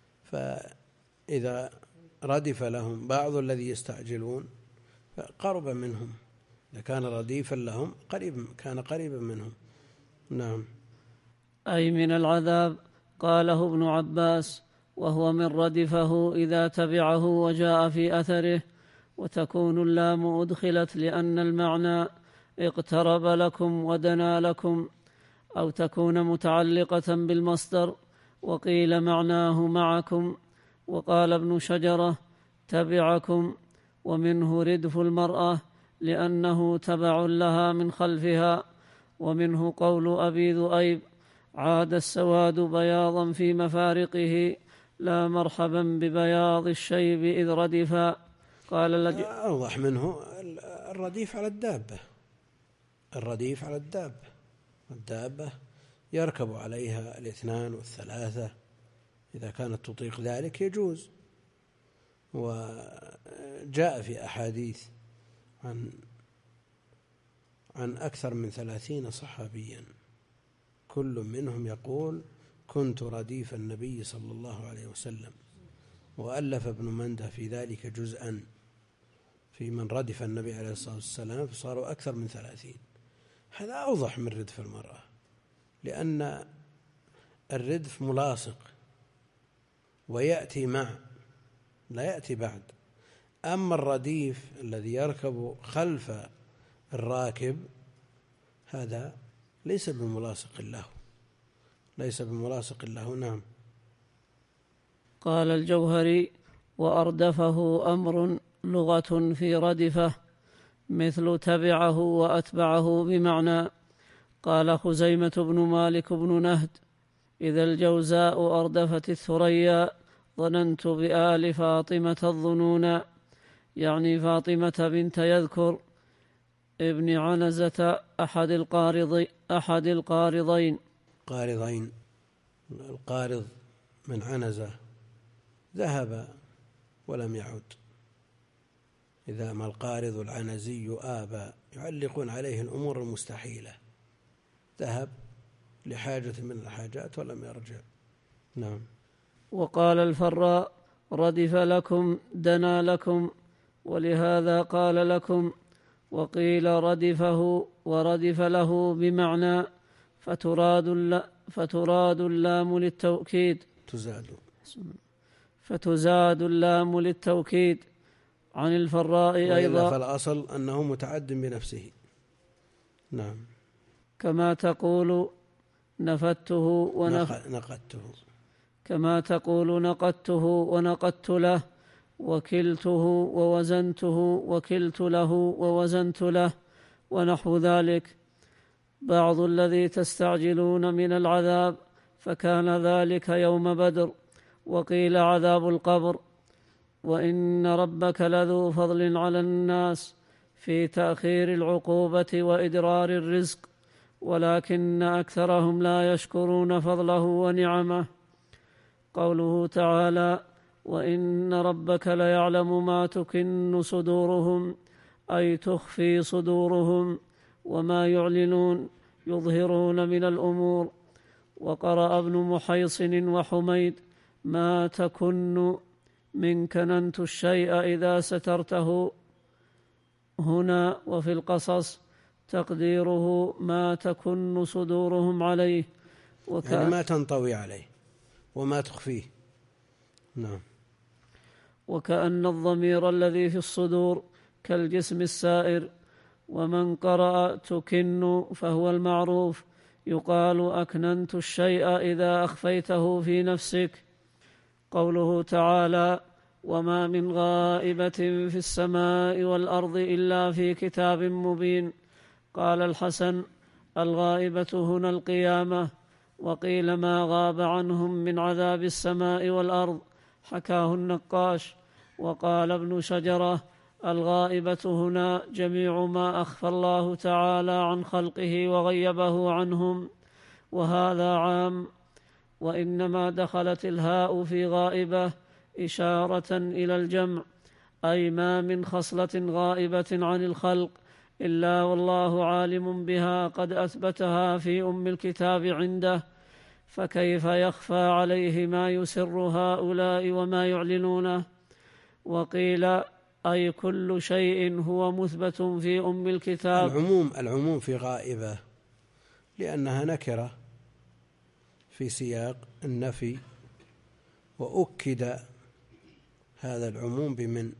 فإذا ردف لهم بعض الذي يستعجلون فقرب منهم، إذا كان رديفا لهم قريب كان قريبا منهم. نعم. أي من العذاب. قاله ابن عباس، وهو من ردفه إذا تبعه وجاء في أثره. وتكون اللام أدخلت لأن المعنى اقترب لكم ودنا لكم، أو تكون متعلقة بالمصدر، وقيل معناه معكم. وقال ابن شجرة تبعكم، ومنه ردف المرأة لأنه تبع لها من خلفها. ومنه قول أبي ذؤيب عاد السواد بياضا في مفارقه، لا مرحبا ببياض الشيب إذ ردفا. قال لج... أوضح منه الرديف على الدابة، الرديف على الدابة، الدابة يركب عليها الاثنان والثلاثة إذا كانت تطيق ذلك يجوز. وجاء في أحاديث عن عن أكثر من ثلاثين صحابيا كل منهم يقول كنت رديف النبي صلى الله عليه وسلم، وألف ابن منده في ذلك جزءا في من ردف النبي عليه الصلاة والسلام، فصاروا أكثر من ثلاثين. هذا أوضح من ردف المرأة، لأن الردف ملاصق ويأتي مع لا يأتي بعد. أما الرديف الذي يركب خلف الراكب هذا ليس بملاصق له، ليس بملاصق له. نعم. قال الجوهري وأردفه أمر لغة في ردفه، مثل تبعه وأتبعه بمعنى. قال خزيمة بن مالك بن نهد إذا الجوزاء أردفت الثريا ظننت بآل فاطمة الظنونا، يعني فاطمة بنت يذكر ابن عنزة أحد القارض أحد القارضين قارضين القارض من عنزة ذهب ولم يعد. إذا ما القارض العنزي آبى يعلقون عليه الأمور المستحيلة، ذهب لحاجة من الحاجات ولم يرجع. نعم. وقال الفراء ردف لكم دنا لكم، ولهذا قال لكم. وقيل ردفه وردف له بمعنى فتراد فتراد اللام للتوكيد تزاد فتزاد اللام للتوكيد عن الفراء أيضا، فالأصل أنه متعد بنفسه. نعم. كما تقول نفدته ونف... نقدته كما تقول نقدته ونقدت له، وكلته ووزنته وكلت له ووزنت له، ونحو ذلك. بعض الذي تستعجلون من العذاب، فكان ذلك يوم بدر. وقيل عذاب القبر. وإن ربك لذو فضل على الناس في تأخير العقوبة وإدرار الرزق، ولكن أكثرهم لا يشكرون فضله ونعمه. قوله تعالى وإن ربك ليعلم ما تكن صدورهم، أي تخفي صدورهم، وما يعلنون يظهرون من الأمور. وقرأ ابن محيصن وحميد ما تكن من كننت الشيء إذا سترته هنا، وفي القصص تقديره ما تكن صدورهم عليه وكأن يعني ما تنطوي عليه وما تخفيه. نعم. وكأن الضمير الذي في الصدور كالجسم السائر، ومن قرأ تكن فهو المعروف، يقال أكننت الشيء إذا أخفيته في نفسك. قوله تعالى: وما من غائبة في السماء والأرض إلا في كتاب مبين. قال الحسن: الغائبة هنا القيامة. وقيل ما غاب عنهم من عذاب السماء والأرض، حكاه النقاش. وقال ابن شجرة: الغائبة هنا جميع ما أخفى الله تعالى عن خلقه وغيبه عنهم، وهذا عام. وإنما دخلت الهاء في غائبة إشارة إلى الجمع، أي ما من خصلة غائبة عن الخلق إلا والله عالم بها قد أثبتها في أم الكتاب عنده، فكيف يخفى عليه ما يسر هؤلاء وما يعلنونه. وقيل أي كل شيء هو مثبت في أم الكتاب. العموم العموم في غائبة لأنها نكرة في سياق النفي، وأكد هذا العموم بمن.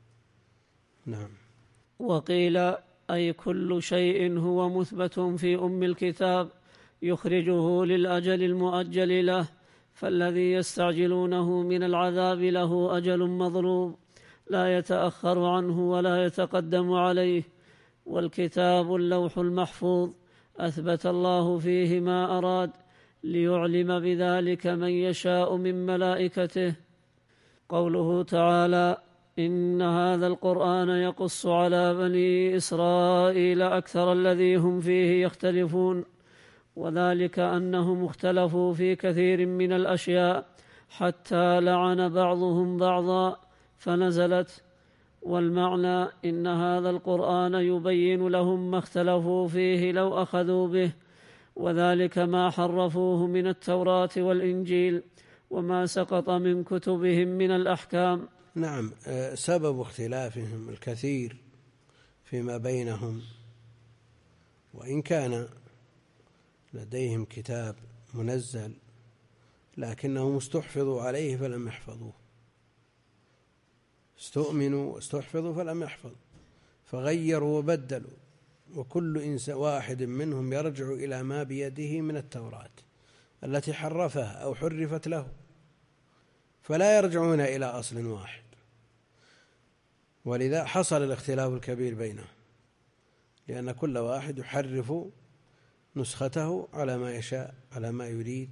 نعم. وقيل أي كل شيء هو مثبت في أم الكتاب يخرجه للأجل المؤجل له، فالذي يستعجلونه من العذاب له أجل مضروب لا يتأخر عنه ولا يتقدم عليه. والكتاب اللوح المحفوظ أثبت الله فيه ما أراد ليعلم بذلك من يشاء من ملائكته. قوله تعالى: إن هذا القرآن يقص على بني إسرائيل أكثر الذي هم فيه يختلفون، وذلك أنهم اختلفوا في كثير من الأشياء حتى لعن بعضهم بعضا فنزلت. والمعنى إن هذا القرآن يبين لهم ما اختلفوا فيه لو أخذوا به، وذلك ما حرفوه من التوراة والإنجيل وما سقط من كتبهم من الأحكام. نعم. سبب اختلافهم الكثير فيما بينهم، وإن كان لديهم كتاب منزل لكنهم استحفظوا عليه فلم يحفظوه، استؤمنوا واستحفظوا فلم يحفظوا، فغيروا وبدلوا، وكل إنسان واحد منهم يرجع إلى ما بيده من التوراة التي حرفها أو حرفت له، فلا يرجعون إلى أصل واحد. ولذا حصل الاختلاف الكبير بينهم، لأن كل واحد يحرف نسخته على ما يشاء، على ما يريد،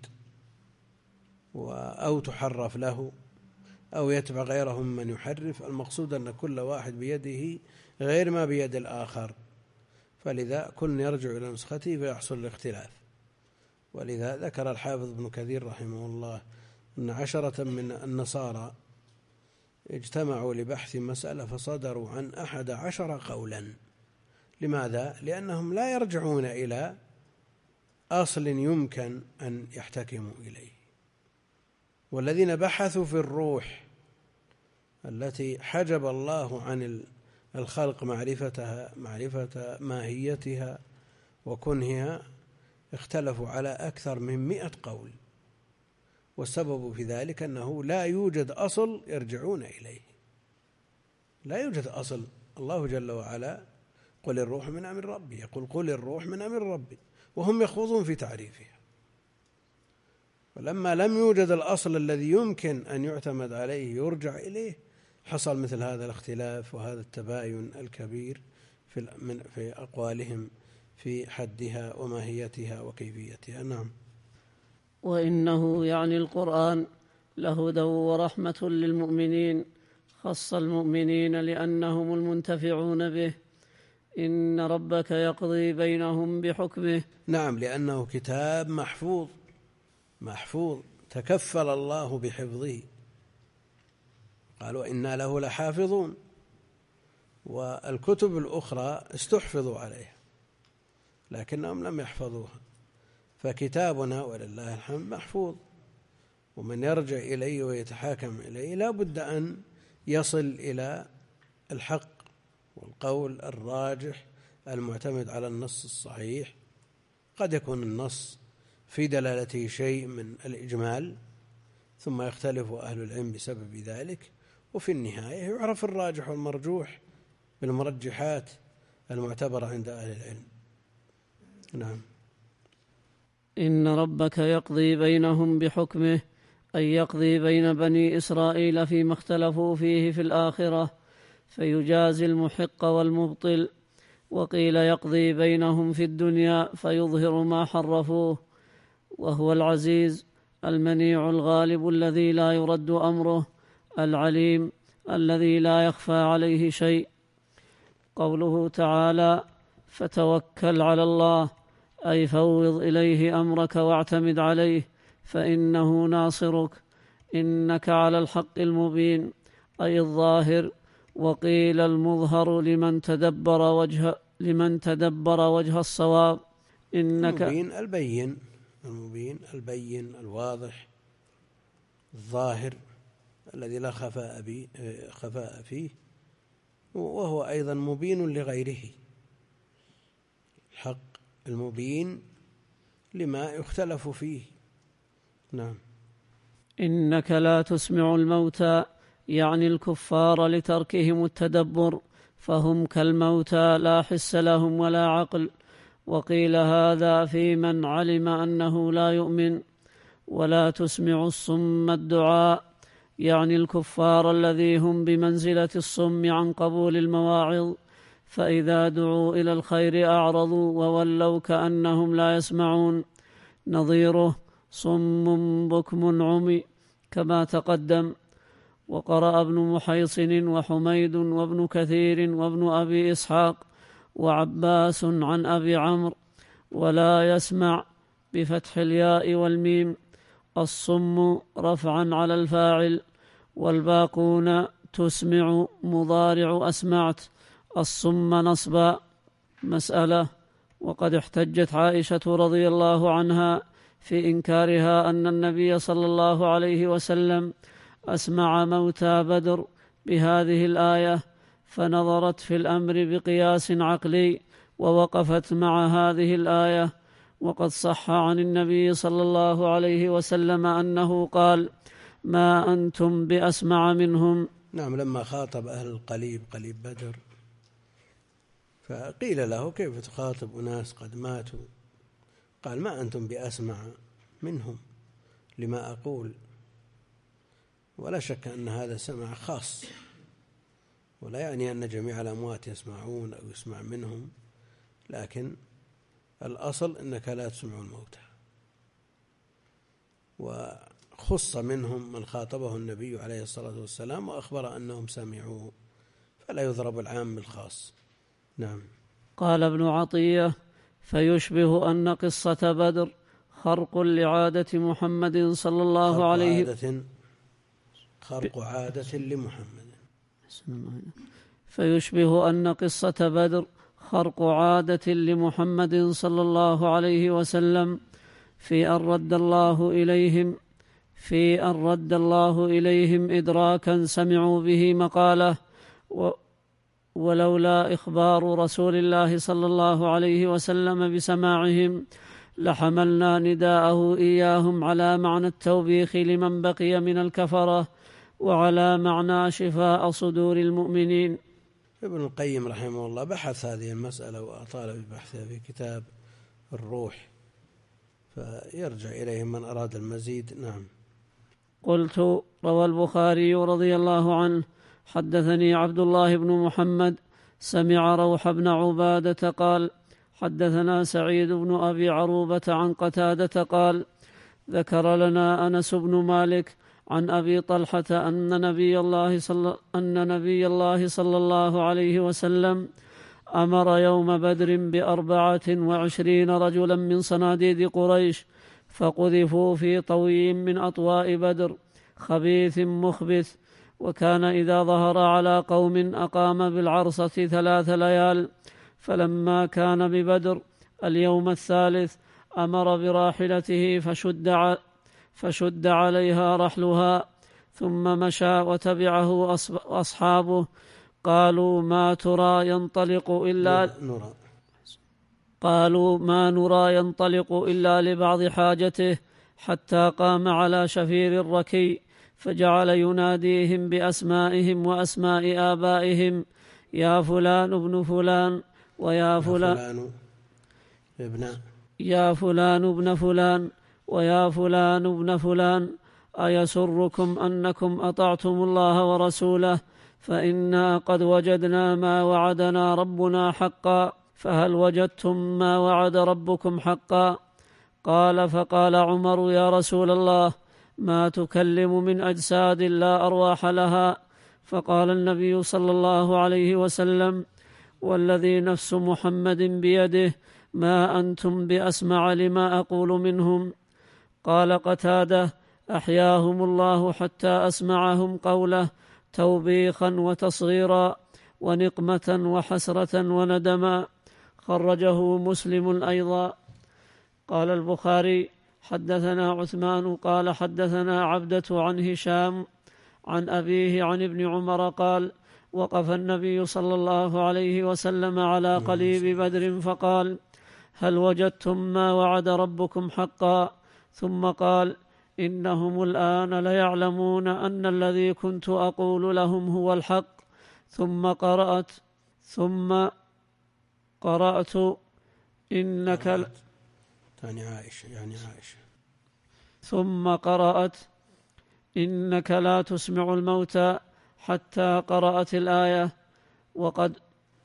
أو تحرف له، أو يتبع غيرهم من يحرف. المقصود أن كل واحد بيده غير ما بيد الآخر، فلذا كل يرجع إلى نسخته فيحصل الاختلاف. ولذا ذكر الحافظ ابن كثير رحمه الله أن عشرة من النصارى اجتمعوا لبحث مسألة فصدروا عن أحد عشر قولا. لماذا؟ لأنهم لا يرجعون إلى أصل يمكن أن يحتكموا إليه. والذين بحثوا في الروح التي حجب الله عن الخلق معرفتها، معرفة ماهيتها وكنهها، اختلفوا على أكثر من مئة قول، والسبب في ذلك أنه لا يوجد أصل يرجعون إليه، لا يوجد أصل. الله جل وعلا قل الروح من أمر ربي، يقول قل الروح من أمر ربي، وهم يخوضون في تعريفها. ولما لم يوجد الأصل الذي يمكن أن يعتمد عليه يرجع إليه، حصل مثل هذا الاختلاف وهذا التباين الكبير في في أقوالهم في حدها وماهيتها وكيفيتها. نعم. وإنه يعني القرآن لهدى ورحمة للمؤمنين، خص المؤمنين لأنهم المنتفعون به. إن ربك يقضي بينهم بحكمه. نعم، لأنه كتاب محفوظ محفوظ تكفل الله بحفظه، قالوا إنا له لحافظون. والكتب الأخرى استحفظوا عليها لكنهم لم يحفظوها، فكتابنا ولله الحمد محفوظ، ومن يرجع إليه ويتحاكم إليه لا بد أن يصل إلى الحق والقول الراجح المعتمد على النص الصحيح قد يكون النص في دلالته شيء من الإجمال ثم يختلف أهل العلم بسبب ذلك، وفي النهاية يعرف الراجح والمرجوح بالمرجحات المعتبرة عند أهل العلم. نعم. إن ربك يقضي بينهم بحكمه، أي يقضي بين بني إسرائيل فيما اختلفوا فيه في الآخرة فيجازي المحق والمبطل، وقيل يقضي بينهم في الدنيا فيظهر ما حرفوه، وهو العزيز المنيع الغالب الذي لا يرد أمره، العليم الذي لا يخفى عليه شيء. قوله تعالى فتوكل على الله، أي فوض إليه أمرك واعتمد عليه فإنه ناصرك، إنك على الحق المبين، أي الظاهر. وقيل المظهر لمن تدبر وجه لمن تدبر وجه الصواب. إنك المبين البين المبين البين الواضح الظاهر الذي لا خفاء بي خفاء فيه، وهو أيضا مبين لغيره، الحق المبين لما يختلف فيه. نعم. إنك لا تسمع الموتى، يعني الكفار لتركهم التدبر، فهم كالموتى لا حس لهم ولا عقل. وقيل هذا في من علم أنه لا يؤمن. ولا تسمع الصم الدعاء، يعني الكفار الذي هم بمنزلة الصم عن قبول المواعظ، فإذا دعوا إلى الخير أعرضوا وولوا كأنهم لا يسمعون. نظيره صم بكم عمي كما تقدم. وقرأ ابن محيصن وحميد وابن كثير وابن أبي إسحاق وعباس عن أبي عمرو ولا يسمع بفتح الياء والميم، الصم رفعا على الفاعل، والباقون تسمع مضارع أسمعت، الصم نصبا. مسألة. وقد احتجت عائشة رضي الله عنها في إنكارها أن النبي صلى الله عليه وسلم أسمع موتى بدر بهذه الآية، فنظرت في الأمر بقياس عقلي ووقفت مع هذه الآية. وقد صح عن النبي صلى الله عليه وسلم أنه قال ما أنتم بأسمع منهم. نعم. لما خاطب أهل القليب قليب بدر فقيل له كيف تخاطب أناس قد ماتوا؟ قال ما أنتم بأسمع منهم لما أقول. ولا شك أن هذا سمع خاص، ولا يعني أن جميع الأموات يسمعون أو يسمع منهم، لكن الأصل أنك لا تسمع الموتى. وخص منهم من خاطبه النبي عليه الصلاة والسلام وأخبر أنهم سمعوا، فلا يضرب العام بالخاص. نعم. قال ابن عطية فيشبه أن قصة بدر خرق لعادة محمد صلى الله عليه وسلم، خرق عادة لمحمد. فيشبه أن قصة بدر خرق عادة لمحمد صلى الله عليه وسلم في أن رد الله إليهم في أن رد الله إليهم إدراكا سمعوا به مقاله، و ولولا إخبار رسول الله صلى الله عليه وسلم بسماعهم لحملنا نداءه إياهم على معنى التوبيخ لمن بقي من الكفرة، وعلى معنى شفاء صدور المؤمنين. ابن القيم رحمه الله بحث هذه المسألة وأطال ببحثها في كتاب الروح، فيرجع إليه من أراد المزيد. نعم. قلت روى البخاري رضي الله عنه حدثني عبد الله بن محمد سمع روح بن عبادة قال حدثنا سعيد بن أبي عروبة عن قتادة قال ذكر لنا أنس بن مالك عن أبي طلحة أن نبي الله صلى, أن نبي الله صلى الله عليه وسلم أمر يوم بدر بأربعة وعشرين رجلا من صناديد قريش فقذفوا في طوي من أطواء بدر خبيث مخبث، وكان إذا ظهر على قوم أقام بالعرصة ثلاث ليال، فلما كان ببدر اليوم الثالث أمر براحلته فشد, فشد عليها رحلها، ثم مشى وتبعه أصحابه. قالوا ما ترى ينطلق إلا نرى قالوا ما نرى ينطلق إلا لبعض حاجته، حتى قام على شفير الركي فجعل يناديهم بأسمائهم وأسماء آبائهم: يا فلان ابن فلان ويا فلان ابن يا فلان ابن فلان ويا فلان ابن فلان، أيسركم أنكم أطعتم الله ورسوله؟ فإنا قد وجدنا ما وعدنا ربنا حقا، فهل وجدتم ما وعد ربكم حقا؟ قال فقال عمر: يا رسول الله، ما تكلم من أجساد لا أرواح لها؟ فقال النبي صلى الله عليه وسلم: والذي نفس محمد بيده ما أنتم بأسمع لما أقول منهم. قال قتادة: أحياهم الله حتى أسمعهم قوله توبيخا وتصغيرا ونقمة وحسرة وندما. خرجه مسلم أيضا. قال البخاري: حدثنا عثمان قال حدثنا عبدة عن هشام عن أبيه عن ابن عمر قال: وقف النبي صلى الله عليه وسلم على قليب بدر فقال: هل وجدتم ما وعد ربكم حقا؟ ثم قال: إنهم الآن ليعلمون أن الذي كنت أقول لهم هو الحق. ثم قرأت ثم قرأت إنك يعني عائشة يعني عائشة ثم قرأت إنك لا تسمع الموتى حتى قرأت الآية. وقد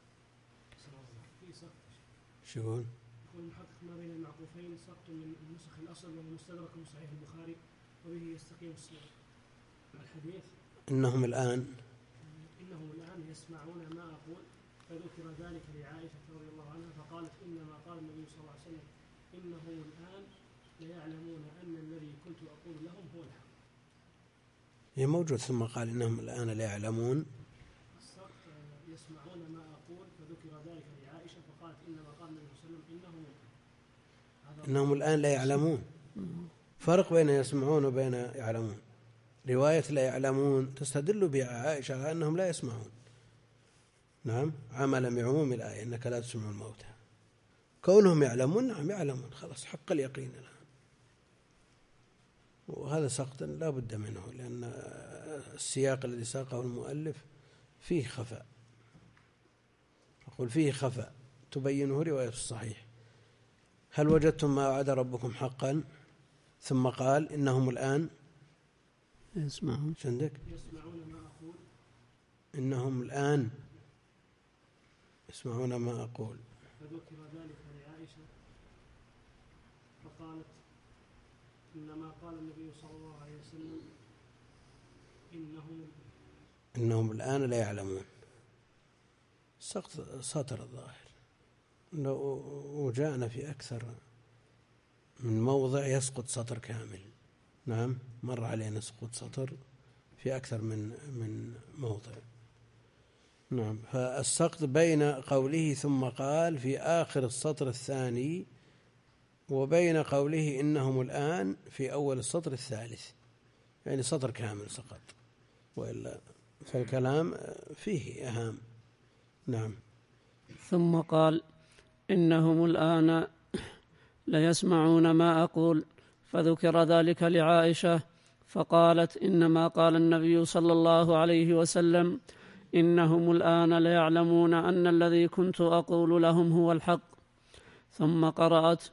شو يقول؟ والمحقق ما بين المعقوفين سقط من النسخ الأصل والمستدرك من صحيح البخاري وبه يستقيم الحديث. إنهم الآن إنهم الآن يسمعون ما أقول، فذكر ذلك لعائشة رضي الله عنها فقالت: إنما قال النبي صلى الله عليه وسلم: إنهم الآن ليعلمون أن الذي كنت أقول لهم هو الحق. هي موجود. ثم قال: إنهم الآن لا يعلمون يسمعون ما أقول، فذكر ذلك لعائشة فقالت: إنما قال النبي صلى الله عليه وسلم: إنهم إنهم الآن لا يعلمون. فرق بين يسمعون وبين يعلمون. رواية لا يعلمون تستدل بها عائشة على أنهم لا يسمعون، نعم، عملا بعموم الآية: إنك لا تسمع الموتى. كونهم يعلمون، نعم يعلمون، خلاص حق اليقين الآن. وهذا سقط لا بد منه، لأن السياق الذي ساقه المؤلف فيه خفاء. أقول فيه خفاء تبينه رواية الصحيح: هل وجدتم ما وعد ربكم حقا؟ ثم قال: إنهم الآن يسمعون. شندك يسمعون ما أقول. إنهم الآن يسمعون ما أقول. فذكر ذلك لعائشة فقالت: إنما قال النبي صلى الله عليه وسلم: إنهم إنهم الآن لا يعلمون. سقط سطر الظاهر، وجاءنا في أكثر من موضع يسقط سطر كامل. نعم، مر علينا سقوط سطر في أكثر من من موضع. نعم، فالسقط بين قوله ثم قال في آخر السطر الثاني وبين قوله إنهم الآن في أول السطر الثالث، يعني سطر كامل سقط، وإلا فالكلام فيه أهم. نعم. ثم قال: إنهم الآن ليسمعون ما أقول، فذكر ذلك لعائشة فقالت: إنما قال النبي صلى الله عليه وسلم: إنهم الآن ليعلمون أن الذي كنت أقول لهم هو الحق. ثم قرأت: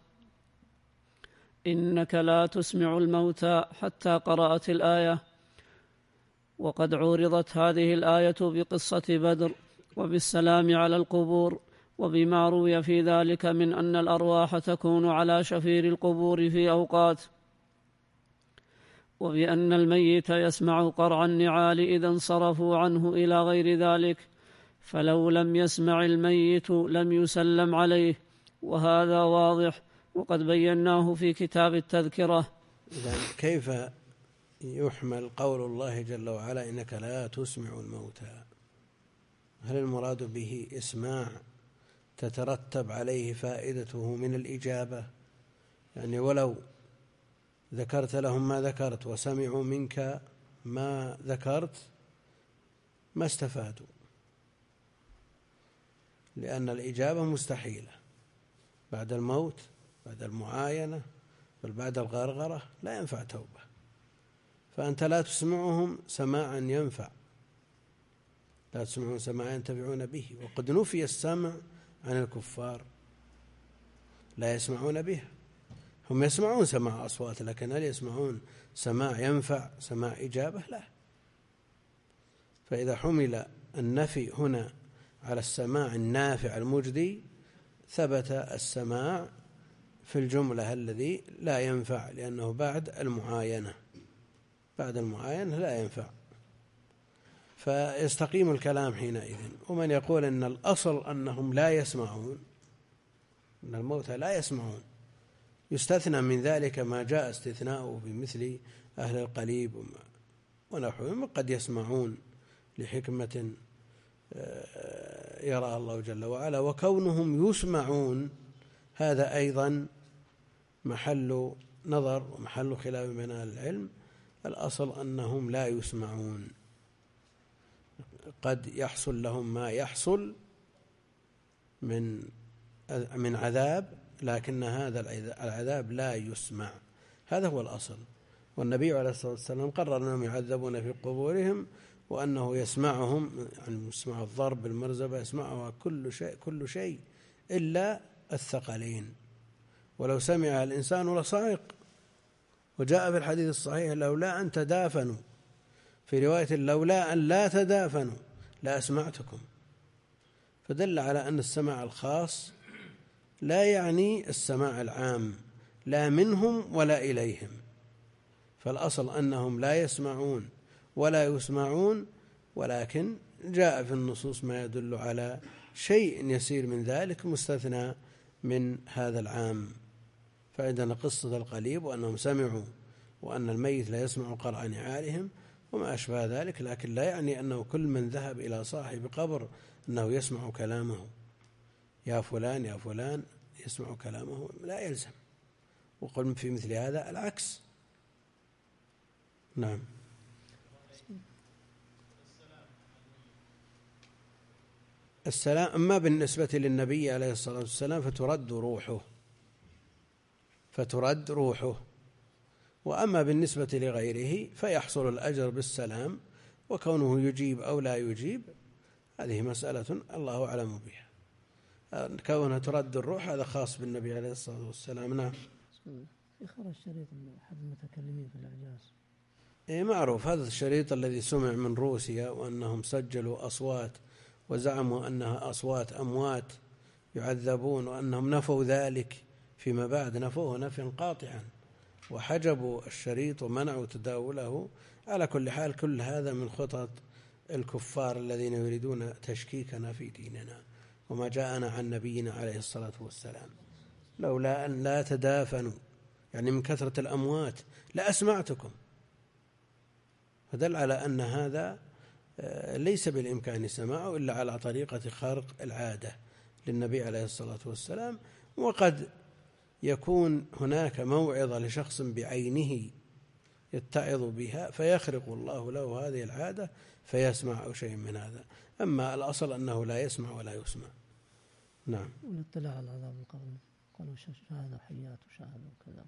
إنك لا تسمع الموتى حتى قرأت الآية. وقد عورضت هذه الآية بقصة بدر وبالسلام على القبور، وبما روي في ذلك من أن الأرواح تكون على شفير القبور في أوقات، وبأن الميت يسمع قرع النعال إذا انصرفوا عنه إلى غير ذلك، فلو لم يسمع الميت لم يسلم عليه، وهذا واضح وقد بيناه في كتاب التذكرة. إذن كيف يحمل قول الله جل وعلا: إنك لا تسمع الموتى؟ هل المراد به إسماع تترتب عليه فائدته من الإجابة؟ يعني ولو ذكرت لهم ما ذكرت وسمعوا منك ما ذكرت ما استفادوا، لأن الإجابة مستحيلة، بعد الموت، بعد المعاينة، بل بعد الغرغرة لا ينفع توبة. فأنت لا تسمعهم سماعا ينفع، لا تسمعون سماعا ينتفعون به. وقد نفي السمع عن الكفار، لا يسمعون به. هم يسمعون سماع أصوات، لكن هل يسمعون سماع ينفع، سماع إجابة؟ لا. فإذا حمل النفي هنا على السماع النافع المجدي ثبت السماع في الجملة الذي لا ينفع، لأنه بعد المعاينة، بعد المعاينة لا ينفع، فيستقيم الكلام حينئذ. ومن يقول أن الأصل أنهم لا يسمعون، أن الموتى لا يسمعون، يستثنى من ذلك ما جاء استثناؤه بمثل أهل القليب ونحوهم، قد يسمعون لحكمة يراها الله جل وعلا. وكونهم يسمعون هذا أيضا محل نظر ومحل خلاف بين أهل العلم. الأصل أنهم لا يسمعون، قد يحصل لهم ما يحصل من من عذاب، لكن هذا العذاب لا يسمع، هذا هو الأصل. والنبي عليه الصلاة والسلام قرر أنهم يعذبون في قبورهم، وأنه يسمعهم، يعني يسمع الضرب بالمرزبة، يسمعها كل شيء كل شيء إلا الثقلين. ولو سمع الإنسان لصعق. وجاء في الحديث الصحيح لولا أن تدافنوا، في رواية لولا أن لا تدافنوا لأسمعتكم. فدل على أن السماع الخاص لا يعني السماع العام، لا منهم ولا إليهم. فالأصل أنهم لا يسمعون ولا يسمعون، ولكن جاء في النصوص ما يدل على شيء يسير من ذلك مستثنى من هذا العام. فعندنا قصة القليب وأنهم سمعوا، وأن الميت لا يسمع قرع نعالهم وما أشبه ذلك، لكن لا يعني أنه كل من ذهب إلى صاحب قبر أنه يسمع كلامه، يا فلان يا فلان يسمع كلامه، لا يلزم. وقل في مثل هذا العكس. نعم. السلام أما بالنسبة للنبي عليه الصلاة والسلام فترد روحه، فترد روحه. وأما بالنسبة لغيره فيحصل الأجر بالسلام، وكونه يجيب أو لا يجيب هذه مسألة الله أعلم بها. كونها ترد الروح هذا خاص بالنبي عليه الصلاة والسلام. نعم. يخرج الشريط أحد المتكلمين في الإعجاز. إيه معروف هذا الشريط الذي سمع من روسيا، وأنهم سجلوا أصوات وزعموا أنها أصوات أموات يعذبون، وأنهم نفوا ذلك فيما بعد، نفوه نفيا قاطعا وحجبوا الشريط ومنعوا تداوله. على كل حال كل هذا من خطط الكفار الذين يريدون تشكيكنا في ديننا وما جاءنا عن نبينا عليه الصلاة والسلام. لولا أن لا تدافنوا، يعني من كثرة الأموات لأسمعتكم. فدل على أن هذا ليس بالإمكان سماعه إلا على طريقة خارق العادة للنبي عليه الصلاة والسلام. وقد يكون هناك موعظة لشخص بعينه يتعظ بها فيخرق الله له هذه العادة فيسمع أو شيء من هذا. أما الأصل أنه لا يسمع ولا يسمع. نعم. والاطلاع على عذاب القبر، قالوا شاهدوا حيات وشاهدوا كذا.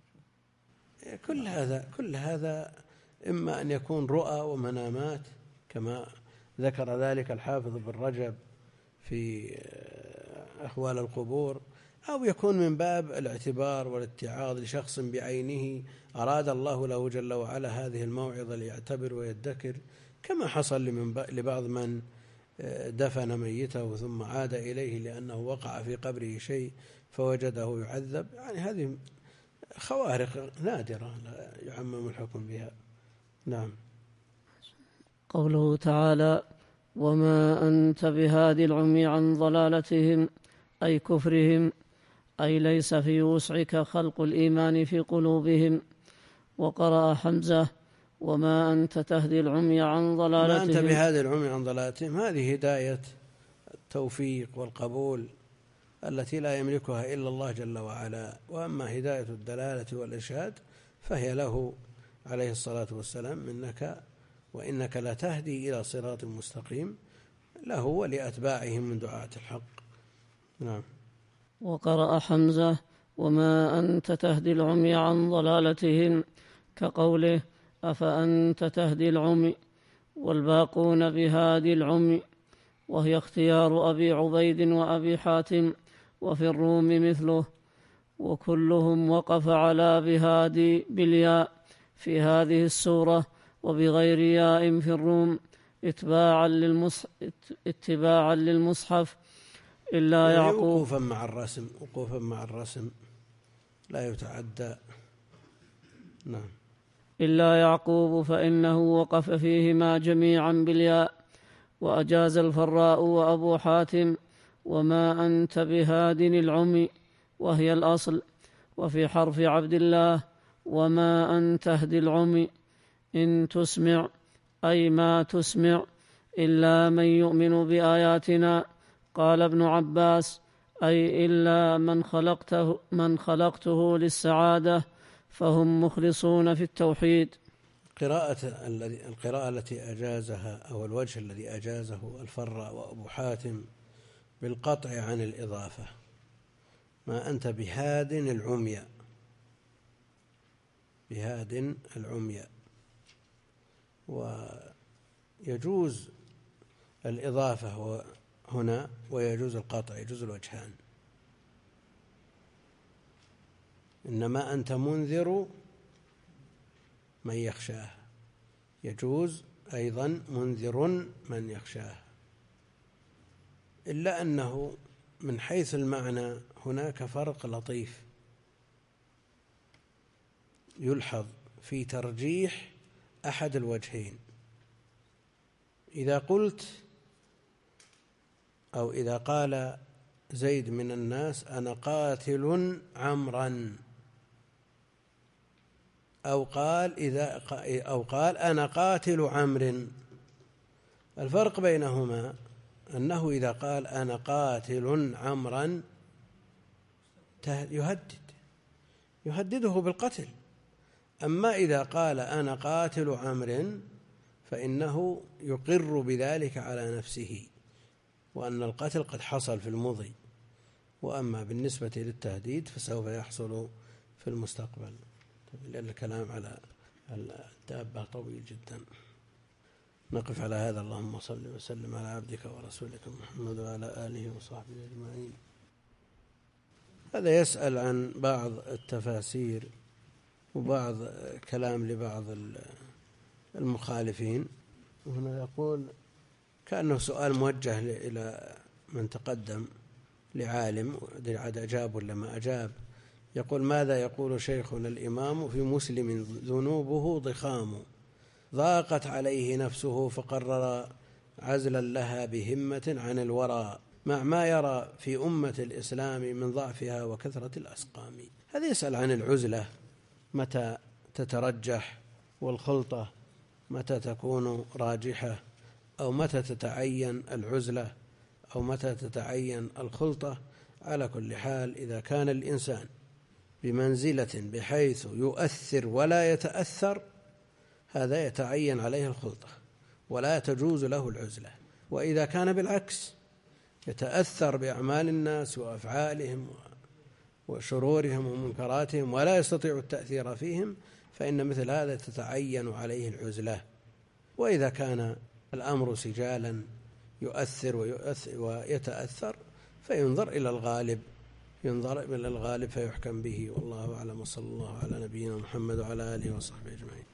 كل هذا كل هذا إما أن يكون رؤى ومنامات كما ذكر ذلك الحافظ بن رجب في أحوال القبور، أو يكون من باب الاعتبار والاتعاظ لشخص بعينه أراد الله له جل وعلا هذه الموعظة ليعتبر ويدكر، كما حصل لبعض من دفن ميته ثم عاد إليه لأنه وقع في قبره شيء فوجده يعذب. يعني هذه خوارق نادرة لا يعمم الحكم بها. نعم. قوله تعالى: وما أنت بهادي العمي عن ضلالتهم، أي كفرهم، أي ليس في وسعك خلق الإيمان في قلوبهم. وقرأ حمزة: وما أنت تهدي العمي عن ضلالتهم. ما أنت بهادي العمي عن ضلالتهم، هذه هداية التوفيق والقبول التي لا يملكها إلا الله جل وعلا. وأما هداية الدلالة والإرشاد فهي له عليه الصلاة والسلام، منك وإنك لا تهدي إلى صراط مستقيم، له ولأتباعهم من دعاة الحق. نعم. وقرأ حمزة وما أنت تهدي العمي عن ضلالتهم كقوله أفأنت تهدي العمي، والباقون بهادي العمي، وهي اختيار أبي عبيد وأبي حاتم، وفي الروم مثله، وكلهم وقف على بهادي بالياء في هذه السورة وبغير ياء في الروم اتباعا للمصحف, اتباعا للمصحف إلا يعني يعقوب. وقوفا مع الرسم وقوفا مع الرسم لا يتعدى. نعم. إلا يعقوب فإنه وقف فيهما جميعا بالياء، وأجاز الفراء وأبو حاتم وما أنت بهاد العمي، وهي الأصل. وفي حرف عبد الله وما أنت تهدي العمي إن تسمع أي ما تسمع إلا من يؤمن بآياتنا. قال ابن عباس أي إلا من خلقته, من خلقته للسعادة فهم مخلصون في التوحيد. قراءة القراءة التي أجازها أو الوجه الذي أجازه الفراء وأبو حاتم بالقطع عن الإضافة، ما أنت بهاد العمي، بهاد العمي، ويجوز الإضافة هنا ويجوز القطع، يجوز الوجهان. إنما أنت منذر من يخشاه، يجوز أيضا منذر من يخشاه، إلا أنه من حيث المعنى هناك فرق لطيف يلحظ في ترجيح أحد الوجهين. إذا قلت أو إذا قال زيد من الناس أنا قاتل عمرا، أو قال إذا أو قال أنا قاتل عمرو، الفرق بينهما أنه إذا قال أنا قاتل عمرا يهدد يهدده بالقتل، أما إذا قال أنا قاتل عمرو فإنه يقر بذلك على نفسه وأن القتل قد حصل في المضي، وأما بالنسبة للتهديد فسوف يحصل في المستقبل، لأن الكلام على الدابة طويل جدا. نقف على هذا. اللهم صل وسلم على عبدك ورسولك محمد وعلى آله وصحبه أجمعين. هذا يسأل عن بعض التفاسير وبعض كلام لبعض المخالفين، وهنا يقول كأنه سؤال موجه إلى من تقدم لعالم عاد أجاب ولا ما أجاب. يقول ماذا يقول شيخنا الإمام في مسلم ذنوبه ضخام ضاقت عليه نفسه فقرر عزلا لها بهمة عن الورى مع ما يرى في أمة الإسلام من ضعفها وكثرة الأسقام. هذا يسأل عن العزلة متى تترجح، والخلطة متى تكون راجحة، أو متى تتعين العزلة أو متى تتعين الخلطة. على كل حال إذا كان الإنسان بمنزلة بحيث يؤثر ولا يتأثر هذا يتعين عليه الخلطة ولا تجوز له العزلة. وإذا كان بالعكس يتأثر بأعمال الناس وأفعالهم وشرورهم ومنكراتهم ولا يستطيع التأثير فيهم فإن مثل هذا تتعين عليه العزلة. وإذا كان الأمر سجالا يؤثر ويتأثر فينظر إلى الغالب ينظر إلى الغالب فيحكم به. والله أعلم، وصلى الله على نبينا محمد وعلى آله وصحبه أجمعين.